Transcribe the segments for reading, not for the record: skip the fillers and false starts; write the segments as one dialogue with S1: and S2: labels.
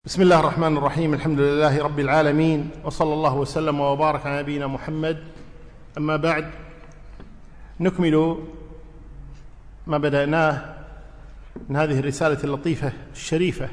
S1: بسم الله الرحمن الرحيم. الحمد لله رب العالمين، وصلى الله وسلم وبارك على نبينا محمد. أما بعد، نكمل ما بدأناه من هذه الرسالة اللطيفة الشريفة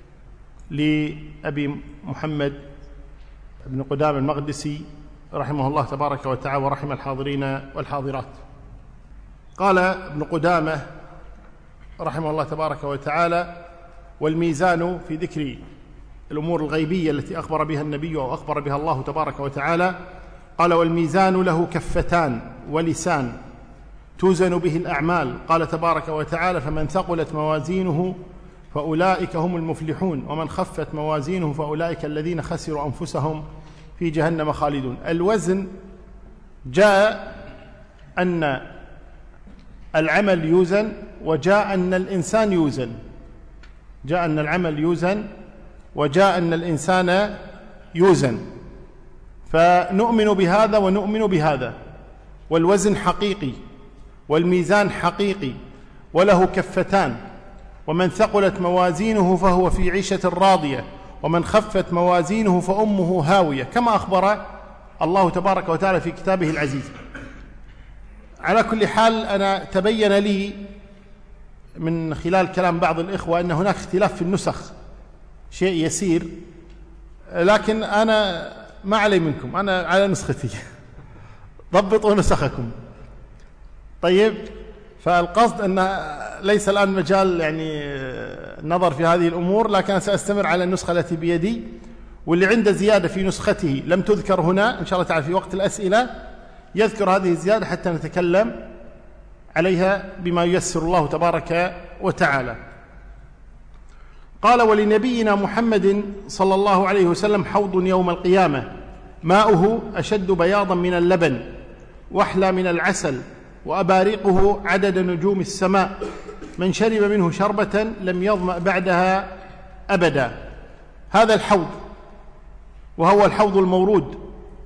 S1: لأبي محمد بن قدامة المقدسي رحمه الله تبارك وتعالى ورحم الحاضرين والحاضرات. قال ابن قدامة رحمه الله تبارك وتعالى: والميزان في ذكر الأمور الغيبية التي أخبر بها النبي أو أخبر بها الله تبارك وتعالى. قال: والميزان له كفتان ولسان توزن به الأعمال. قال تبارك وتعالى: فمن ثقلت موازينه فأولئك هم المفلحون، ومن خفت موازينه فأولئك الذين خسروا أنفسهم في جهنم خالدون. الوزن جاء أن العمل يوزن، وجاء أن الإنسان يوزن. جاء أن العمل يوزن وجاء أن الإنسان يوزن، فنؤمن بهذا ونؤمن بهذا. والوزن حقيقي والميزان حقيقي وله كفتان. ومن ثقلت موازينه فهو في عيشة راضية، ومن خفت موازينه فأمه هاوية، كما أخبر الله تبارك وتعالى في كتابه العزيز. على كل حال، أنا تبين لي من خلال كلام بعض الإخوة أن هناك اختلاف في النسخ، شيء يسير، لكن أنا ما علي منكم، أنا على نسختي. ضبطوا نسخكم. طيب، فالقصد أن ليس الآن مجال النظر في هذه الأمور، لكن سأستمر على النسخة التي بيدي، واللي عنده زيادة في نسخته لم تذكر هنا إن شاء الله تعالى في وقت الأسئلة يذكر هذه الزيادة حتى نتكلم عليها بما ييسر الله تبارك وتعالى. قال: ولنبينا محمد صلى الله عليه وسلم حوض يوم القيامة ماؤه أشد بياضا من اللبن وأحلى من العسل، وأبارقه عدد نجوم السماء، من شرب منه شربة لم يظمأ بعدها أبدا. هذا الحوض، وهو الحوض المورود.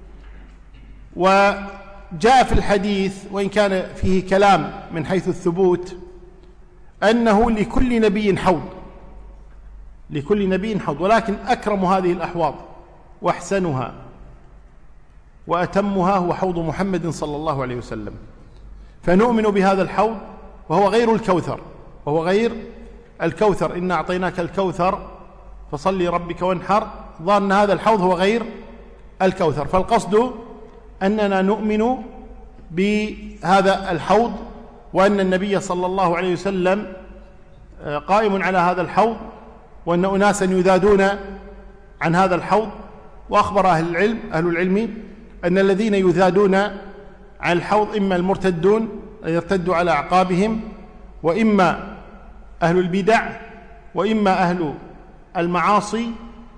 S1: وجاء في الحديث، وإن كان فيه كلام من حيث الثبوت، أنه لكل نبي حوض، لكل نبي حوض، ولكن أكرم هذه الأحواض وأحسنها وأتمها هو حوض محمد صلى الله عليه وسلم. فنؤمن بهذا الحوض، وهو غير الكوثر، وهو غير الكوثر. إنا أعطيناك الكوثر فصل لربك وانحر. ظن هذا الحوض هو غير الكوثر. فالقصد أننا نؤمن بهذا الحوض، وأن النبي صلى الله عليه وسلم قائم على هذا الحوض، وأن أناسا يذادون عن هذا الحوض. وأخبر أهل العلم أن الذين يذادون عن الحوض إما المرتدون يرتدوا على أعقابهم، وإما أهل البدع، وإما أهل المعاصي.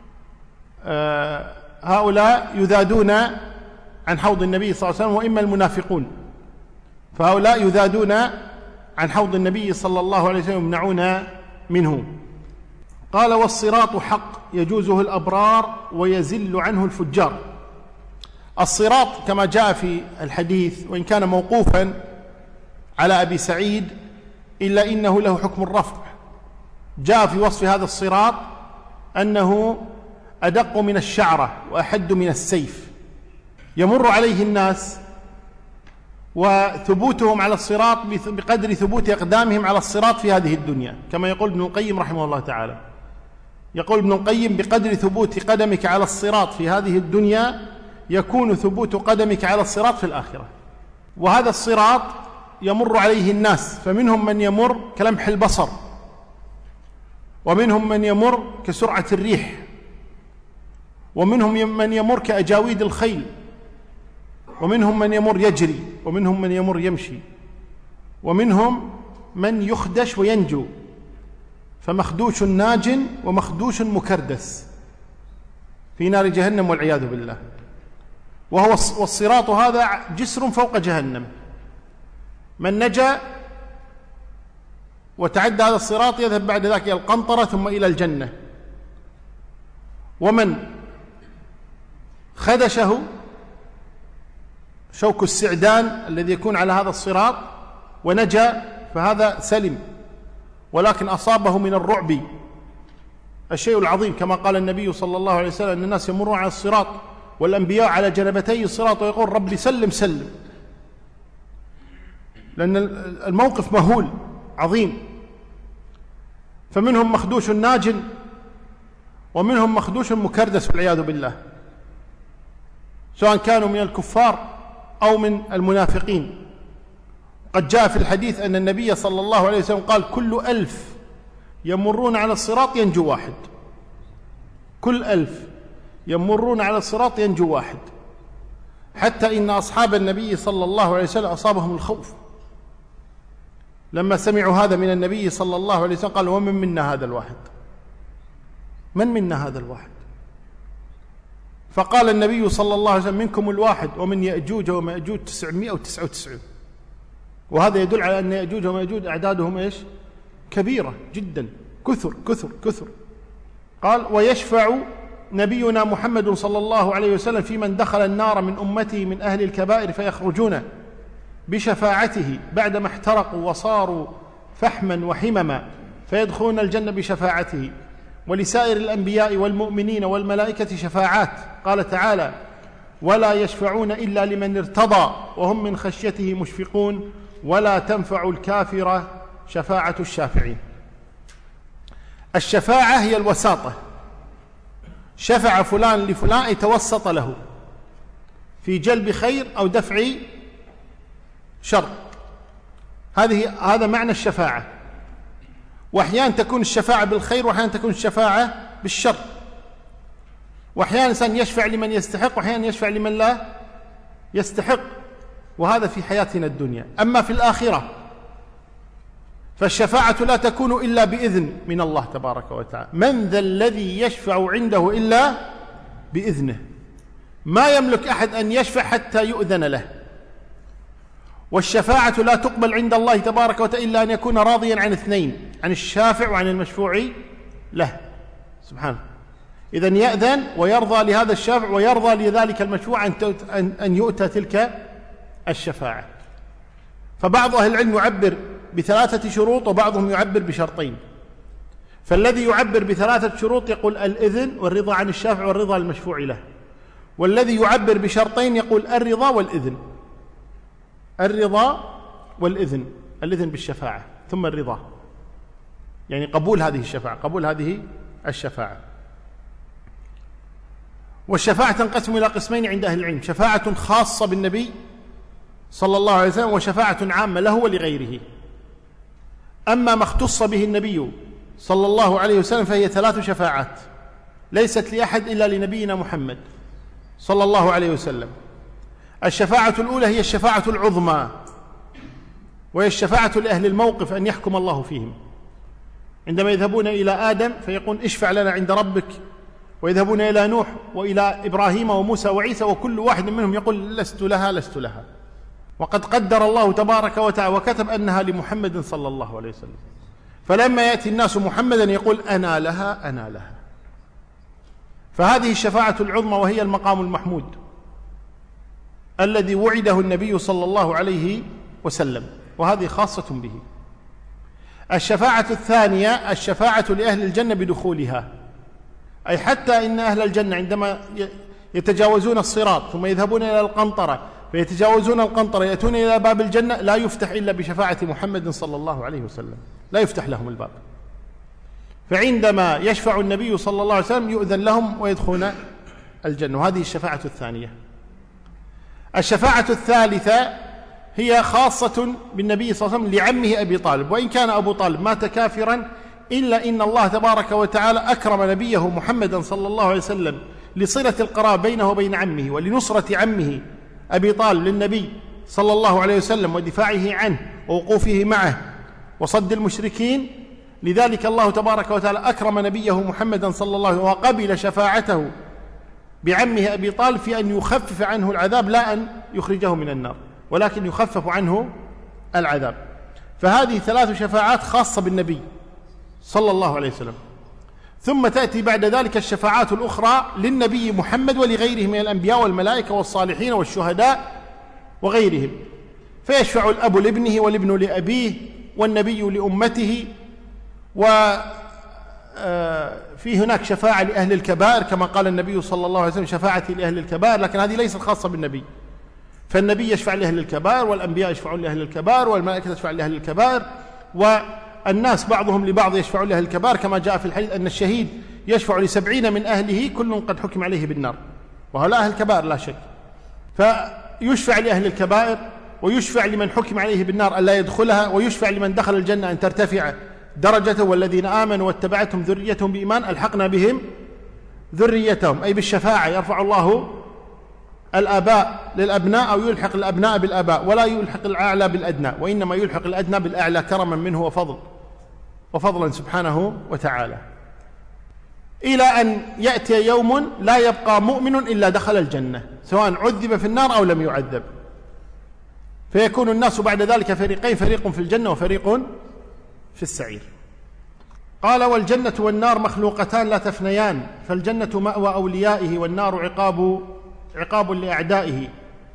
S1: هؤلاء يذادون عن حوض النبي صلى الله عليه وسلم، وإما المنافقون، فهؤلاء يذادون عن حوض النبي صلى الله عليه وسلم يمنعون منه. قال: والصراط حق يجوزه الأبرار ويزل عنه الفجار. الصراط كما جاء في الحديث، وإن كان موقوفا على أبي سعيد، إلا إنه له حكم الرفع. جاء في وصف هذا الصراط أنه أدق من الشعرة وأحد من السيف، يمر عليه الناس، وثبوتهم على الصراط بقدر ثبوت أقدامهم على الصراط في هذه الدنيا، كما يقول ابن القيم رحمه الله تعالى. يقول ابن القيم: بقدر ثبوت قدمك على الصراط في هذه الدنيا يكون ثبوت قدمك على الصراط في الآخرة. وهذا الصراط يمر عليه الناس، فمنهم من يمر كلمح البصر، ومنهم من يمر كسرعة الريح، ومنهم من يمر كأجاويد الخيل، ومنهم من يمر يجري، ومنهم من يمر يمشي، ومنهم من يخدش وينجو، فمخدوش ناج ومخدوش مكردس في نار جهنم والعياذ بالله. والصراط هذا جسر فوق جهنم. من نجا وتعدى هذا الصراط يذهب بعد ذلك إلى القنطرة ثم إلى الجنة، ومن خدشه شوك السعدان الذي يكون على هذا الصراط ونجا فهذا سلم، ولكن أصابه من الرعب الشيء العظيم، كما قال النبي صلى الله عليه وسلم أن الناس يمرون على الصراط والأنبياء على جنبتي الصراط ويقول ربي سلم سلم، لأن الموقف مهول عظيم. فمنهم مخدوش ناج ومنهم مخدوش مكردس والعياذ بالله، سواء كانوا من الكفار أو من المنافقين. قد جاء في الحديث أن النبي صلى الله عليه وسلم قال كل 1000 يمرون على الصراط ينجو واحد، كل 1000 يمرون على الصراط ينجو واحد، حتى إن أصحاب النبي صلى الله عليه وسلم أصابهم الخوف لما سمعوا هذا من النبي صلى الله عليه وسلم، قالوا ومن منا هذا الواحد، من منا هذا الواحد؟ فقال النبي صلى الله عليه وسلم منكم الواحد ومن يأجوج ومأجوج 999. وهذا يدل على أن يأجوج ومأجوج أعدادهم إيش؟ كبيرة جدا، كثر كثر كثر. قال ويشفع نبينا محمد صلى الله عليه وسلم في من دخل النار من أمته من أهل الكبائر فيخرجون بشفاعته بعدما احترقوا وصاروا فحما وحمما فيدخلون الجنة بشفاعته. ولسائر الأنبياء والمؤمنين والملائكة شفاعات، قال تعالى ولا يشفعون إلا لمن ارتضى وهم من خشيته مشفقون ولا تنفع الكافر شفاعة الشافعين. الشفاعة هي الوساطة، شفع فلان لفلان يتوسط له في جلب خير أو دفع شر، هذا معنى الشفاعة. وأحيانا تكون الشفاعة بالخير وأحيانا تكون الشفاعة بالشر، وأحيانا الإنسان يشفع لمن يستحق وأحيانا يشفع لمن لا يستحق، وهذا في حياتنا الدنيا. أما في الآخرة فالشفاعة لا تكون إلا بإذن من الله تبارك وتعالى. من ذا الذي يشفع عنده إلا بإذنه، ما يملك أحد أن يشفع حتى يؤذن له. والشفاعة لا تقبل عند الله تبارك وتعالى إلا أن يكون راضيا عن اثنين، عن الشافع وعن المشفوع له سبحانه. إذن يأذن ويرضى لهذا الشافع ويرضى لذلك المشفوع أن يؤتى تلك الشفاعة. فبعض أهل العلم يعبر ب3 شروط وبعضهم يعبر بشرطين. فالذي يعبر ب3 شروط يقول الإذن والرضا عن الشافع والرضا المشفوع له، والذي يعبر بشرطين يقول الرضا والإذن، الرضا والإذن، الإذن بالشفاعة ثم الرضا، يعني قبول هذه الشفاعة، قبول هذه الشفاعة. والشفاعة تنقسم إلى قسمين عند أهل العلم: شفاعة خاصة بالنبي صلى الله عليه وسلم وشفاعة عامة له ولغيره. أما ما اختص به النبي صلى الله عليه وسلم فهي 3 شفاعات ليست لأحد إلا لنبينا محمد صلى الله عليه وسلم. الشفاعة الأولى هي الشفاعة العظمى، وهي الشفاعة لأهل الموقف أن يحكم الله فيهم، عندما يذهبون إلى آدم فيقول اشفع لنا عند ربك، ويذهبون إلى نوح وإلى إبراهيم وموسى وعيسى، وكل واحد منهم يقول لست لها لست لها، وقد قدر الله تبارك وتعالى وكتب أنها لمحمد صلى الله عليه وسلم. فلما يأتي الناس محمدا يقول أنا لها أنا لها. فهذه الشفاعة العظمى وهي المقام المحمود الذي وعده النبي صلى الله عليه وسلم، وهذه خاصة به. الشفاعة الثانية الشفاعة لأهل الجنة بدخولها، أي حتى إن أهل الجنة عندما يتجاوزون الصراط ثم يذهبون إلى القنطرة فيتجاوزون القنطرة يأتون إلى باب الجنة لا يفتح إلا بشفاعة محمد صلى الله عليه وسلم، لا يفتح لهم الباب. فعندما يشفع النبي صلى الله عليه وسلم يؤذن لهم ويدخلون الجنة، وهذه الشفاعة الثانية. الشفاعة الثالثة هي خاصة بالنبي صلى الله عليه وسلم لعمه أبي طالب، وإن كان أبو طالب مات كافرا إلا إن الله تبارك وتعالى أكرم نبيه محمدا صلى الله عليه وسلم لصلة القرابة بينه وبين عمه ولنصرة عمه أبي طالب للنبي صلى الله عليه وسلم ودفاعه عنه ووقوفه معه وصد المشركين. لذلك الله تبارك وتعالى أكرم نبيه محمدا صلى الله عليه وسلم وقبل شفاعته بعمه أبي طالب في أن يخفف عنه العذاب، لا أن يخرجه من النار ولكن يخفف عنه العذاب. فهذه 3 شفاعات خاصة بالنبي صلى الله عليه وسلم. ثم تأتي بعد ذلك الشفاعات الأخرى للنبي محمد ولغيره من الأنبياء والملائكة والصالحين والشهداء وغيرهم، فيشفع الأب لابنه والابن لأبيه والنبي لأمته في هناك شفاعة لأهل الكبائر كما قال النبي صلى الله عليه وسلم شفاعتي لأهل الكبائر، لكن هذه ليست خاصة بالنبي. فالنبي يشفع لأهل الكبائر، والأنبياء يشفعون لأهل الكبائر، والملائكة تشفع لأهل الكبائر، والناس بعضهم لبعض يشفعون لأهل الكبائر، كما جاء في الحديث أن الشهيد يشفع ل70 من أهله كل قد حكم عليه بالنار، وهؤلاء أهل الكبائر لا شك. فيشفع لأهل الكبائر، ويشفع لمن حكم عليه بالنار ألا يدخلها، ويشفع لمن دخل الجنة أن ترتفع درجته. والذين آمنوا واتبعتهم ذريتهم بإيمان ألحقنا بهم ذريتهم، أي بالشفاعة يرفع الله الآباء للأبناء، أو يلحق الأبناء بالآباء، ولا يلحق الأعلى بالأدنى، وإنما يلحق الأدنى بالأعلى كرما منه وفضلا سبحانه وتعالى، إلى أن يأتي يوم لا يبقى مؤمن إلا دخل الجنة، سواء عذب في النار أو لم يعذب، فيكون الناس بعد ذلك فريقين، فريق في الجنة وفريق في السعير. قال: والجنة والنار مخلوقتان لا تفنيان، فالجنة مأوى أوليائه، والنار عقاب لأعدائه،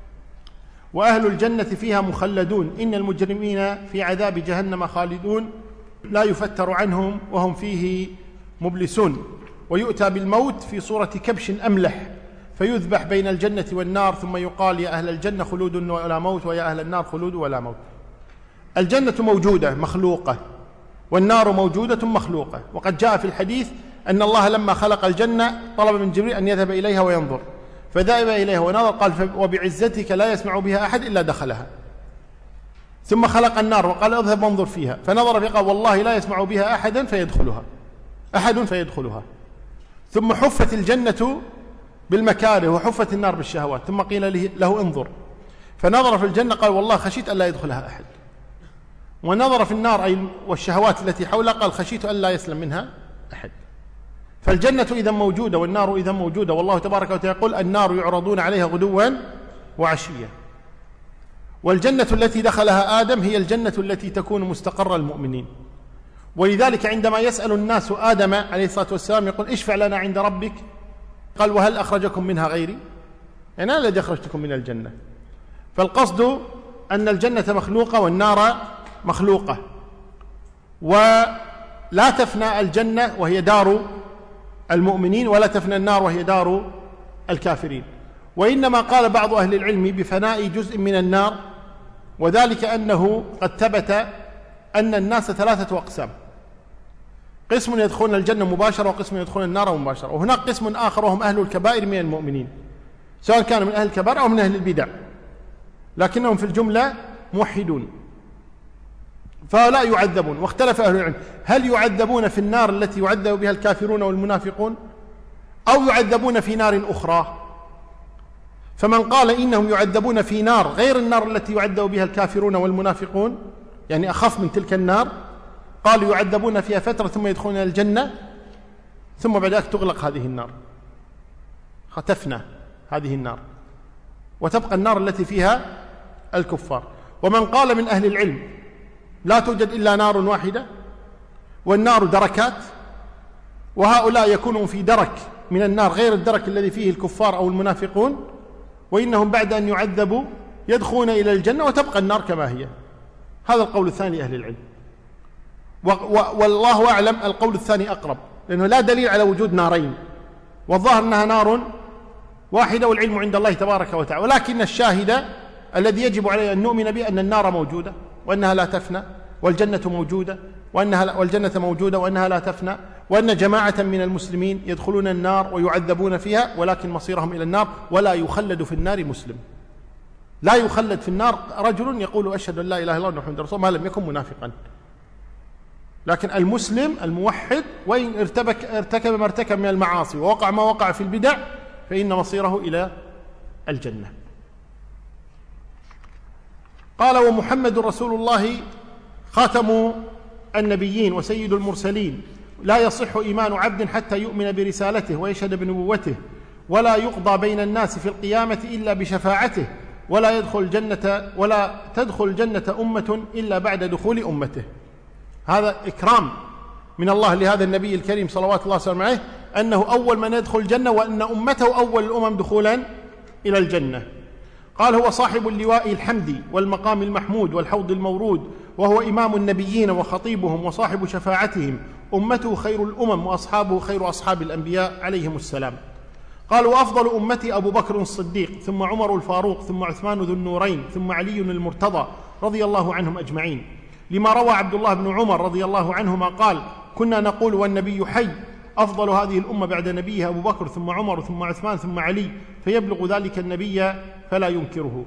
S1: وأهل الجنة فيها مخلدون، إن المجرمين في عذاب جهنم خالدون لا يفتر عنهم وهم فيه مبلسون. ويؤتى بالموت في صورة كبش أملح فيذبح بين الجنة والنار، ثم يقال: يا أهل الجنة خلود ولا موت، ويا أهل النار خلود ولا موت. الجنة موجودة مخلوقة، والنار موجودة مخلوقة. وقد جاء في الحديث أن الله لما خلق الجنة طلب من جبريل أن يذهب إليها وينظر، فذهب إليها ونظر، قال: وبعزتك لا يسمع بها أحد إلا دخلها. ثم خلق النار وقال: اذهب وانظر فيها، فنظر فيها قال: والله لا يسمع بها أحد فيدخلها. ثم حفت الجنة بالمكاره، وحفت النار بالشهوات، ثم قيل له انظر، فنظر في الجنة قال: والله خشيت ألا يدخلها أحد. ونظر في النار أي والشهوات التي حولها قال: خشيت ألا يسلم منها أحد. فالجنة إذا موجودة والنار إذا موجودة، والله تبارك وتعالى يقول: النار يعرضون عليها غدوا وعشيا. والجنة التي دخلها آدم هي الجنة التي تكون مستقر المؤمنين. ولذلك عندما يسأل الناس آدم عليه الصلاة والسلام يقول: اشفع لنا عند ربك، قال: وهل أخرجكم منها غيري؟ يعني أنا الذي أخرجتكم من الجنة. فالقصد أن الجنة مخلوقة والنار مخلوقة، ولا تفنى الجنة وهي دار المؤمنين، ولا تفنى النار وهي دار الكافرين. وإنما قال بعض أهل العلم بفناء جزء من النار، وذلك أنه قد ثبت أن الناس 3 أقسام: قسم يدخلون الجنة مباشرة، وقسم يدخلون النار مباشرة، وهناك قسم آخر وهم أهل الكبائر من المؤمنين، سواء كانوا من أهل الكبائر أو من أهل البدع، لكنهم في الجملة موحدون فلا يعذبون. واختلف أهل العلم: هل يعذبون في النار التي يعذب بها الكافرون والمنافقون، أو يعذبون في نار أخرى؟ فمن قال إنهم يعذبون في نار غير النار التي يعذب بها الكافرون والمنافقون، يعني أخف من تلك النار، قالوا يعذبون فيها فترة ثم يدخلون الجنة، ثم بعد ذلك تغلق هذه النار، تفنى هذه النار، وتبقى النار التي فيها الكفار. ومن قال من أهل العلم: لا توجد إلا نار واحدة، والنار دركات، وهؤلاء يكونون في درك من النار غير الدرك الذي فيه الكفار أو المنافقون، وإنهم بعد أن يعذبوا يدخلون إلى الجنة وتبقى النار كما هي. هذا القول الثاني لأهل العلم، والله أعلم القول الثاني أقرب، لأنه لا دليل على وجود نارين، والظاهر أنها نار واحدة، والعلم عند الله تبارك وتعالى. ولكن الشاهد الذي يجب عليه أن نؤمن به أن النار موجودة وأنها لا تفنى، والجنة موجودة وأنها لا تفنى، وأن جماعة من المسلمين يدخلون النار ويعذبون فيها، ولكن مصيرهم إلى النار. ولا يخلد في النار مسلم، لا يخلد في النار رجل يقول: أشهد أن لا إله إلا الله محمد رسول الله، ما لم يكن منافقا. لكن المسلم الموحد وإن ارتكب ما ارتكب من المعاصي ووقع ما وقع في البدع، فإن مصيره إلى الجنة. قال: ومحمد رسول الله خاتم النبيين وسيد المرسلين، لا يصح إيمان عبد حتى يؤمن برسالته ويشهد بنبوته، ولا يقضى بين الناس في القيامة إلا بشفاعته، ولا تدخل الجنة أمة إلا بعد دخول أمته. هذا إكرام من الله لهذا النبي الكريم صلوات الله وسلامه عليه، أنه أول من يدخل الجنة، وأن أمته أول الأمم دخولا إلى الجنة. قال: هو صاحب اللواء الحمدي والمقام المحمود والحوض المورود وهو إمام النبيين وخطيبهم وصاحب شفاعتهم، أمته خير الأمم وأصحابه خير أصحاب الأنبياء عليهم السلام. قال: وأفضل أمتي أبو بكر الصديق، ثم عمر الفاروق، ثم عثمان ذو النورين، ثم علي المرتضى رضي الله عنهم أجمعين، لما روى عبد الله بن عمر رضي الله عنهما قال: كنا نقول والنبي حي: أفضل هذه الأمة بعد نبيها أبو بكر، ثم عمر، ثم عثمان، ثم علي، فيبلغ ذلك النبي فلا ينكره.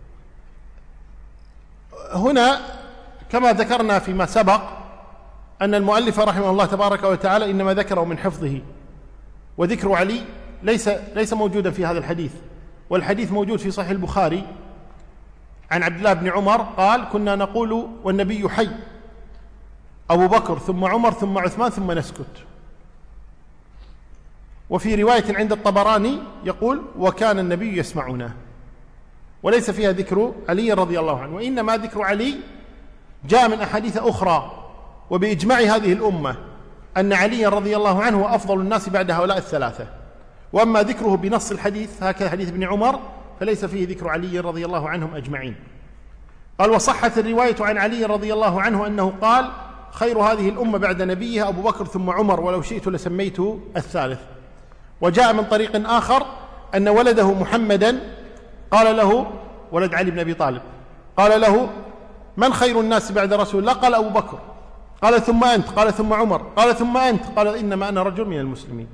S1: هنا كما ذكرنا فيما سبق أن المؤلف رحمه الله تبارك وتعالى إنما ذكره من حفظه، وذكر علي ليس موجودا في هذا الحديث، والحديث موجود في صحيح البخاري عن عبد الله بن عمر قال: كنا نقول والنبي حي: أبو بكر، ثم عمر، ثم عثمان، ثم نسكت. وفي رواية عند الطبراني يقول: وكان النبي يسمعنا، وليس فيها ذكر علي رضي الله عنه، وإنما ذكر علي جاء من أحاديث أخرى، وبإجماع هذه الأمة أن علي رضي الله عنه هو أفضل الناس بعد هؤلاء الثلاثة. وأما ذكره بنص الحديث هكذا حديث ابن عمر فليس فيه ذكر علي رضي الله عنهم أجمعين. قال: وصحت الرواية عن علي رضي الله عنه أنه قال: خير هذه الأمة بعد نبيها أبو بكر ثم عمر، ولو شئت لسميت الثالث. وجاء من طريق آخر أن ولده محمدا قال له، ولد علي بن أبي طالب، قال له: من خير الناس بعد رسول الله؟ قال: أبو بكر. قال: ثم أنت؟ قال: ثم عمر. قال: ثم أنت؟ قال: إنما أنا رجل من المسلمين.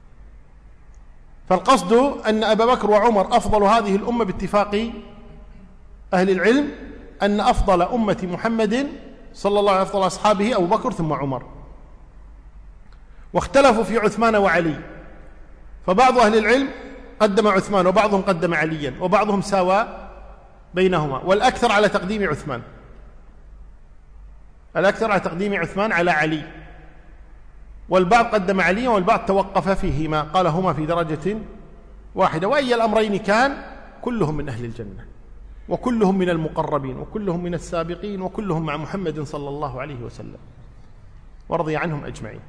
S1: فالقصد أن أبا بكر وعمر أفضل هذه الأمة باتفاق أهل العلم، أن أفضل أمة محمد صلى الله عليه وسلم أفضل أصحابه أبو بكر ثم عمر. واختلفوا في عثمان وعلي، فبعض أهل العلم قدم عثمان، وبعضهم قدم عليا، وبعضهم ساوى بينهما، والأكثر على تقديم عثمان، الأكثر على تقديم عثمان على علي، والبعض قدم عليا والبعض توقف فيهما، قال هما في درجة واحدة. وأي الأمرين كان كلهم من أهل الجنة، وكلهم من المقربين، وكلهم من السابقين، وكلهم مع محمد صلى الله عليه وسلم، ورضي عنهم أجمعين.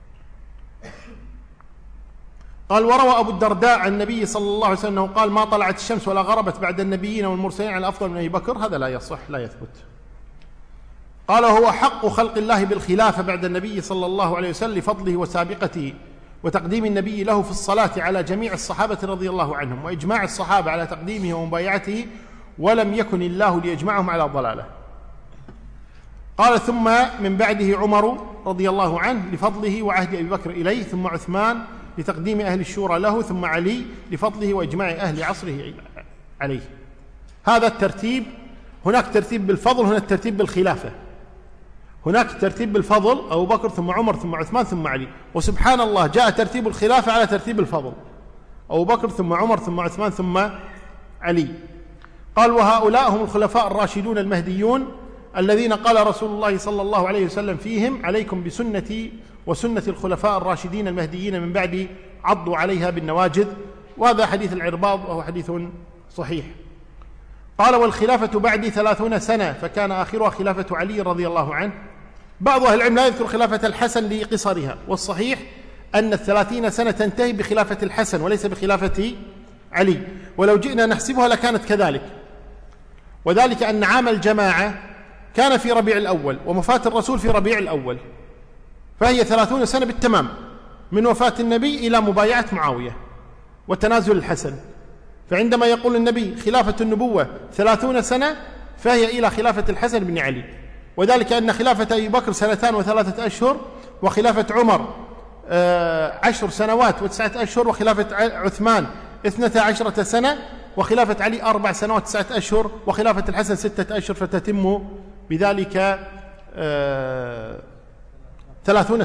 S1: قال: وروى أبو الدرداء عن النبي صلى الله عليه وسلم قال: ما طلعت الشمس ولا غربت بعد النبيين والمرسلين على أفضل من أبي بكر. هذا لا يصح، لا يثبت. قال: هو حق خلق الله بالخلافة بعد النبي صلى الله عليه وسلم لفضله وسابقته، وتقديم النبي له في الصلاة على جميع الصحابة رضي الله عنهم، وإجماع الصحابة على تقديمه ومبايعته، ولم يكن الله ليجمعهم على ضلاله. قال: ثم من بعده عمر رضي الله عنه لفضله وعهد أبي بكر إليه، ثم عثمان لتقديم أهل الشورى له، ثم علي لفضله وإجماع أهل عصره عليه. هذا الترتيب. هناك ترتيب بالفضل، هناك ترتيب بالخلافة. هناك ترتيب بالفضل: أبو بكر ثم عمر ثم عثمان ثم علي. وسبحان الله جاء ترتيب الخلافة على ترتيب الفضل: أبو بكر ثم عمر ثم عثمان ثم علي. قال: وهؤلاء هم الخلفاء الراشدون المهديون الذين قال رسول الله صلى الله عليه وسلم فيهم: عليكم بسنتي وسنة الخلفاء الراشدين المهديين من بعد، عضوا عليها بالنواجذ. وهذا حديث العرباض، وهو حديث صحيح. قال: والخلافة بعدي 30 سنة، فكان آخرها خلافة علي رضي الله عنه. بعض أهل العلم لا يذكر خلافة الحسن لقصرها، والصحيح أن 30 سنة تنتهي بخلافة الحسن وليس بخلافة علي، ولو جئنا نحسبها لكانت كذلك. وذلك أن عام الجماعة كان في ربيع الأول، ووفاة الرسول في ربيع الأول، فهي 30 سنة بالتمام من وفاة النبي إلى مبايعة معاوية وتنازل الحسن. فعندما يقول النبي خلافة النبوة 30 سنة، فهي إلى خلافة الحسن بن علي. وذلك أن خلافة أبي بكر 2 و3 أشهر، وخلافة عمر 10 سنوات و9 أشهر، وخلافة عثمان 12 سنة، وخلافة علي 4 سنوات 9 أشهر، وخلافة الحسن 6 أشهر، فتتم بذلك 30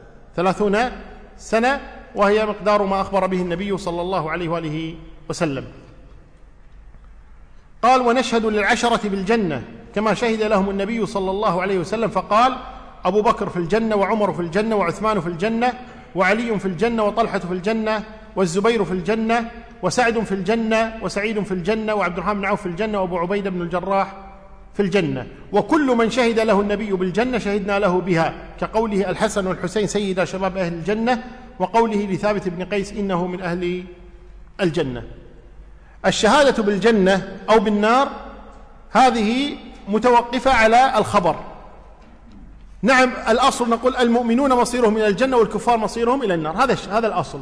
S1: سنة، وهي مقدار ما أخبر به النبي صلى الله عليه وآله وسلم. قال: ونشهد للعشرة بالجنة كما شهد لهم النبي صلى الله عليه وسلم، فقال: أبو بكر في الجنة، وعمر في الجنة، وعثمان في الجنة، وعلي في الجنة، وطلحة في الجنة، والزبير في الجنة، وسعد في الجنة، وسعيد في الجنة، وعبد الرحمن بن عوف في الجنة، وأبو عبيدة بن الجراح في الجنة. وكل من شهد له النبي بالجنة شهدنا له بها، كقوله: الحسن والحسين سيدا شباب أهل الجنة، وقوله لثابت بن قيس: إنه من أهل الجنة. الشهادة بالجنة أو بالنار هذه متوقفة على الخبر، نعم الأصل نقول المؤمنون مصيرهم إلى الجنة والكفار مصيرهم إلى النار، هذا الأصل،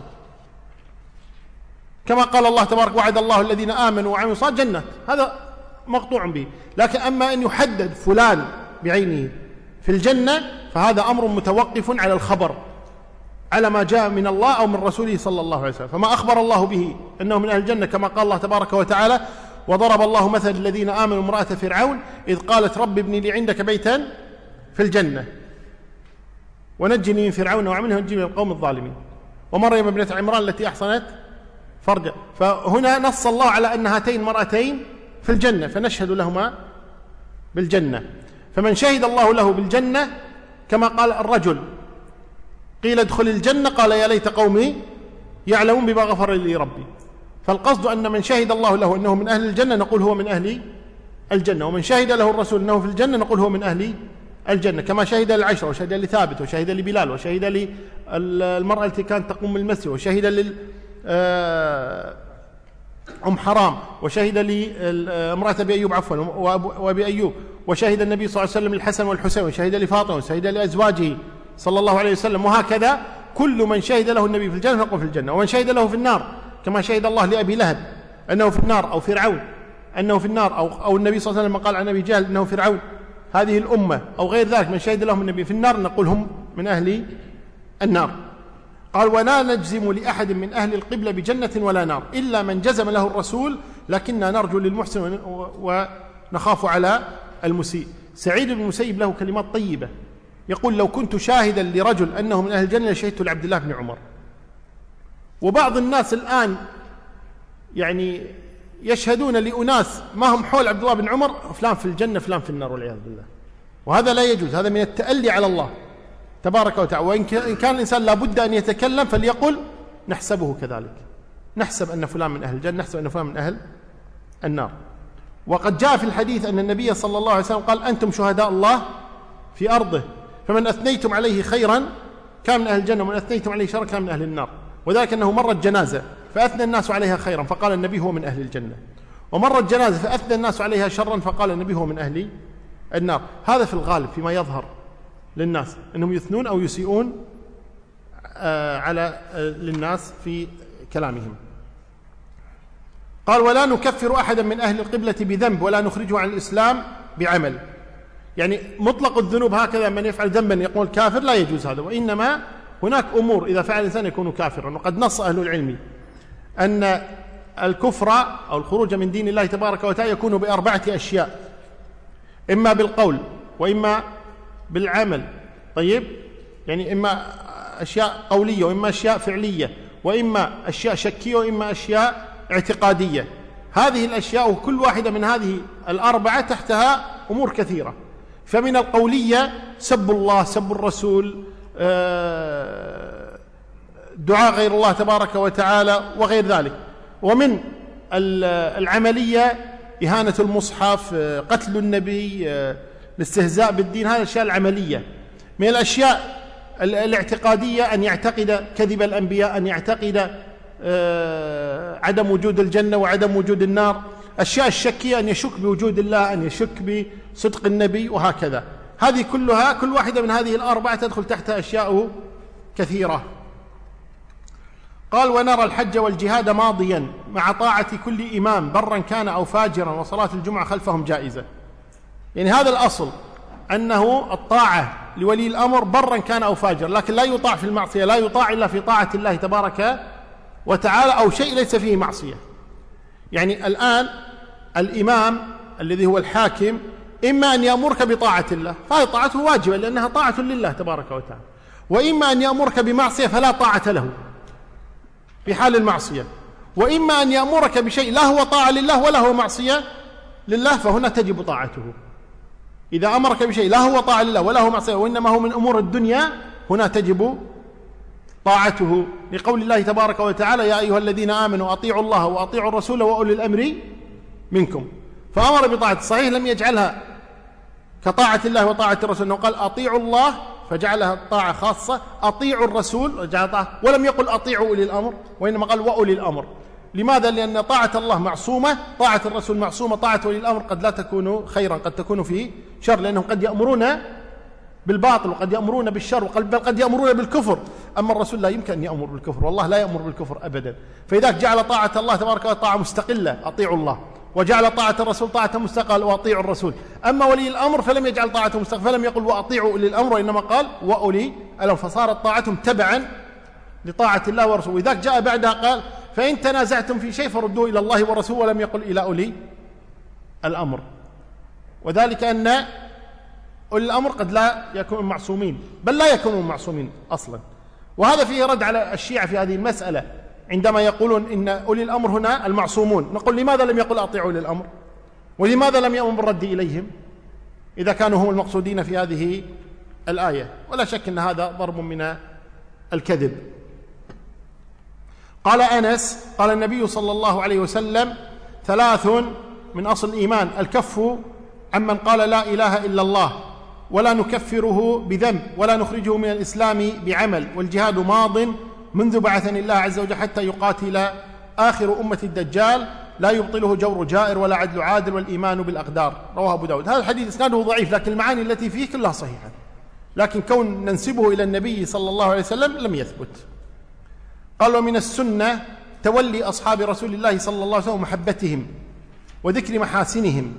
S1: كما قال الله تبارك وعد الله الذين آمنوا وعملوا الصالحات جنات، هذا مقطوع به. لكن أما أن يحدد فلان بعينه في الجنة فهذا أمر متوقف على الخبر، على ما جاء من الله أو من رسوله صلى الله عليه وسلم. فما أخبر الله به أنه من أهل الجنة كما قال الله تبارك وتعالى: وضرب الله مثل الذين آمنوا امرأة فرعون إذ قالت رب ابني لي عندك بيتا في الجنة ونجني من فرعون وعمله ونجني من القوم الظالمين، ومريم ابنة عمران التي أحصنت فرجا. فهنا نص الله على أن هاتين المرأتين في الجنة فنشهد لهما بالجنة. فمن شهد الله له بالجنة كما قال الرجل قيل ادخل الجنة قال يا ليت قومي يعلمون بما غفر لي ربي. فالقصد أن من شهد الله له أنه من أهل الجنة نقول هو من أهل الجنة، ومن شهد له الرسول أنه في الجنة نقول هو من أهل الجنة، كما شهد للعشرة وشهد لثابت وشهد لبلال وشهد للمرأة التي كانت تقوم بالمسجد وشهد أم حرام وشهد لامرأة أبي أيوب عفوا وأبي أيوب وشهد النبي صلى الله عليه وسلم الحسن والحسين وشهد لفاطمة وشهد لأزواجه صلى الله عليه وسلم، وهكذا كل من شهد له النبي في الجنة نقول في الجنة. ومن شهد له في النار كما شهد الله لأبي لهب أنه في النار أو فرعون أنه في النار أو النبي صلى الله عليه وسلم قال عن أبي جهل أنه فرعون هذه الأمة أو غير ذلك من شهد لهم النبي في النار نقول هم من أهل النار. قال: ولا نجزم لأحد من أهل القبلة بجنة ولا نار إلا من جزم له الرسول لكننا نرجو للمحسن ونخاف على المسيء. سعيد بن المسيب له كلمات طيبة يقول: لو كنت شاهدا لرجل أنه من أهل الجنة لشهدت لعبد الله بن عمر. وبعض الناس الآن يعني يشهدون لأناس ما هم حول عبد الله بن عمر فلان في الجنة فلان في النار والعياذ بالله، وهذا لا يجوز، هذا من التألي على الله تبارك وتعالى. وإن كان الإنسان لابد أن يتكلم فليقل نحسبه كذلك، نحسب أن فلان من أهل الجنة، نحسب أن فلان من أهل النار. وقد جاء في الحديث أن النبي صلى الله عليه وسلم قال: أنتم شهداء الله في أرضه، فمن أثنيتم عليه خيرا كان من أهل الجنة ومن أثنيتم عليه شرا كان من أهل النار. وذلك أنه مرت جنازة فأثنى الناس عليها خيرا فقال النبي هو من أهل الجنة، ومرت جنازة فأثنى الناس عليها شرا فقال النبي هو من أهل النار. هذا في الغالب فيما يظهر للناس أنهم يثنون أو يسيئون للناس في كلامهم. قال: ولا نكفر أحدا من أهل القبلة بذنب ولا نخرجه عن الإسلام بعمل. يعني مطلق الذنوب هكذا من يفعل ذنبا يقول كافر لا يجوز هذا، وإنما هناك أمور إذا فعل الإنسان يكون كافرا. وقد نص أهل العلم أن الكفر أو الخروج من دين الله تبارك وتعالى يكون بأربعة أشياء: إما بالقول وإما بالعمل، طيب يعني إما أشياء قولية وإما أشياء فعلية وإما أشياء شكية وإما أشياء اعتقادية. هذه الأشياء وكل واحدة من هذه الأربعة تحتها أمور كثيرة. فمن القولية سب الله، سب الرسول، دعاء غير الله تبارك وتعالى وغير ذلك. ومن العملية إهانة المصحف، قتل النبي، الاستهزاء بالدين، هذه الأشياء العملية. من الأشياء الاعتقادية أن يعتقد كذب الأنبياء، أن يعتقد عدم وجود الجنة وعدم وجود النار. أشياء الشكية أن يشك بوجود الله، أن يشك بصدق النبي، وهكذا. هذه كلها كل واحدة من هذه الأربعة تدخل تحتها أشياء كثيرة. قال: ونرى الحج والجهاد ماضيا مع طاعة كل إمام برا كان أو فاجرا وصلاة الجمعة خلفهم جائزة. يعني هذا الأصل أنه الطاعة لولي الأمر برا كان أو فاجرا، لكن لا يطاع في المعصية، لا يطاع إلا في طاعة الله تبارك وتعالى أو شيء ليس فيه معصية. يعني الآن الإمام الذي هو الحاكم إما أن يأمرك بطاعة الله فهذه طاعته واجبة لأنها طاعة لله تبارك وتعالى، وإما أن يأمرك بمعصية فلا طاعة له في حال المعصية، وإما أن يأمرك بشيء لا هو طاعة لله ولا هو معصية لله فهنا تجب طاعته. إذا أمرك بشيء لا هو طاعة لله ولا هو معصية وإنما هو من أمور الدنيا هنا تجب طاعته، لقول الله تبارك وتعالى: يا أيها الذين آمنوا أطيعوا الله وأطيعوا الرسول وأولي الأمر منكم. فأمر بطاعة، صحيح لم يجعلها كطاعة الله وطاعة الرسول، أنه قال أطيعوا الله فجعلها الطاعة خاصة، أطيعوا الرسول وجعل طاعة، ولم يقل أطيعوا أولي الأمر وإنما قال وأولي الأمر. لماذا؟ لأن طاعة الله معصومة، طاعة الرسول معصومة، طاعة أولي الأمر قد لا تكون خيرا، قد تكون فيه شر، لأنهم قد يأمرون بالباطل وقد يأمرون بالشر بل قد يأمرون بالكفر. أما الرسول لا يمكن أن يأمر بالكفر، والله لا يأمر بالكفر أبدا. فإذا جعل طاعة الله تبارك وتعالى طاعة مستقلة أطيعوا الله، وجعل طاعة الرسول طاعة مستقلة وأطيعوا الرسول. أما ولي الأمر فلم يجعل طاعته مستقلة، فلم يقل وأطيعوا أولي الأمر، وإنما قال وأولي الأمر، فصارت طاعتهم تبعا لطاعة الله ورسوله. وإذا جاء بعدها قال فإن تنازعتم في شيء فردوه إلى الله ورسوله، ولم يقل إلى أولي الأمر. وذلك أن أولي الأمر قد لا يكونوا معصومين، بل لا يكونوا معصومين أصلا. وهذا فيه رد على الشيعة في هذه المسألة عندما يقولون إن أولي الأمر هنا المعصومون. نقول لماذا لم يقل أطيعوا أولي الأمر؟ ولماذا لم يأمر بالرد إليهم إذا كانوا هم المقصودين في هذه الآية؟ ولا شك أن هذا ضرب من الكذب. قال أنس قال النبي صلى الله عليه وسلم 3 من أصل الإيمان: الكف عمن قال لا إله إلا الله ولا نكفره بذنب ولا نخرجه من الإسلام بعمل، والجهاد ماض منذ بعثني الله عز وجل حتى يقاتل آخر أمة الدجال، لا يبطله جور جائر ولا عدل عادل، والإيمان بالأقدار. رواه أبو داود. هذا الحديث إسناده ضعيف، لكن المعاني التي فيه كلها صحيحة، لكن كون ننسبه إلى النبي صلى الله عليه وسلم لم يثبت. قال ومن السنة تولي أصحاب رسول الله صلى الله عليه وسلم محبتهم وذكر محاسنهم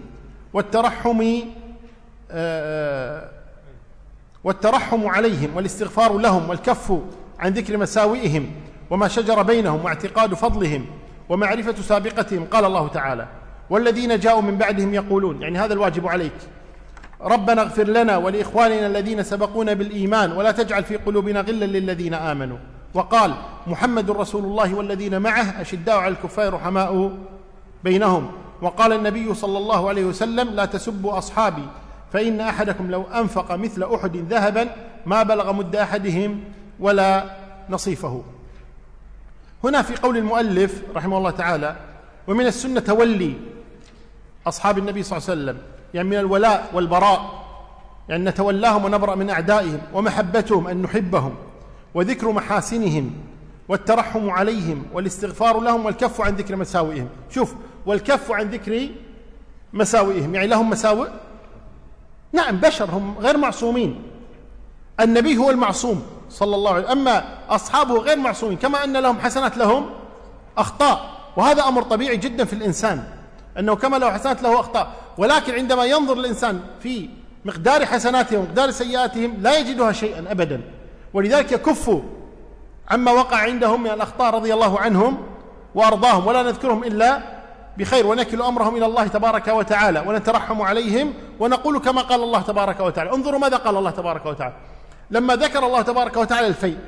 S1: والترحم عليهم والاستغفار لهم والكف عن ذكر مساوئهم وما شجر بينهم واعتقاد فضلهم ومعرفة سابقتهم. قال الله تعالى والذين جاءوا من بعدهم يقولون، يعني هذا الواجب عليك: ربنا اغفر لنا ولإخواننا الذين سبقونا بالإيمان ولا تجعل في قلوبنا غلا للذين آمنوا. وقال محمد رسول الله والذين معه أشداء على الكفار رحماء بينهم. وقال النبي صلى الله عليه وسلم لا تسبوا أصحابي فإن أحدكم لو أنفق مثل أحد ذهبا ما بلغ مد أحدهم ولا نصيفه. هنا في قول المؤلف رحمه الله تعالى ومن السنة تولي أصحاب النبي صلى الله عليه وسلم، يعني من الولاء والبراء، يعني نتولاهم ونبرأ من أعدائهم، ومحبتهم أن نحبهم، وذكر محاسنهم والترحم عليهم والاستغفار لهم والكف عن ذكر مساوئهم. شوف، والكف عن ذكر مساوئهم، يعني لهم مساوئ؟ نعم، بشر، هم غير معصومين. النبي هو المعصوم صلى الله عليه وسلم، أما أصحابه غير معصومين، كما أن لهم حسنات لهم أخطاء، وهذا أمر طبيعي جدا في الإنسان، أنه كما له حسنات له أخطاء، ولكن عندما ينظر الإنسان في مقدار حسناتهم ومقدار سيئاتهم لا يجدها شيئا أبدا، ولذلك يكفوا عما وقع عندهم من الأخطاء رضي الله عنهم وأرضاهم، ولا نذكرهم إلا بخير، ونكل أمرهم إلى الله تبارك وتعالى، ونترحم عليهم ونقول كما قال الله تبارك وتعالى. انظروا ماذا قال الله تبارك وتعالى لما ذكر الله تبارك وتعالى الفيء،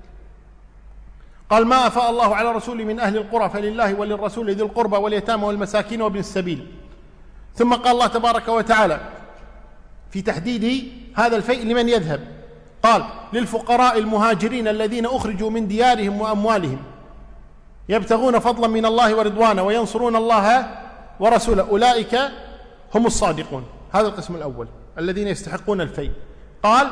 S1: قال ما أفاء الله على رسول من أهل القرى فلله وللرسول ذي القربى واليتامى والمساكين وابن السبيل. ثم قال الله تبارك وتعالى في تحديد هذا الفيء لمن يذهب، قال للفقراء المهاجرين الذين أخرجوا من ديارهم وأموالهم يبتغون فضلا من الله ورضوانه وينصرون الله ورسوله أولئك هم الصادقون. هذا القسم الأول الذين يستحقون الفيء. قال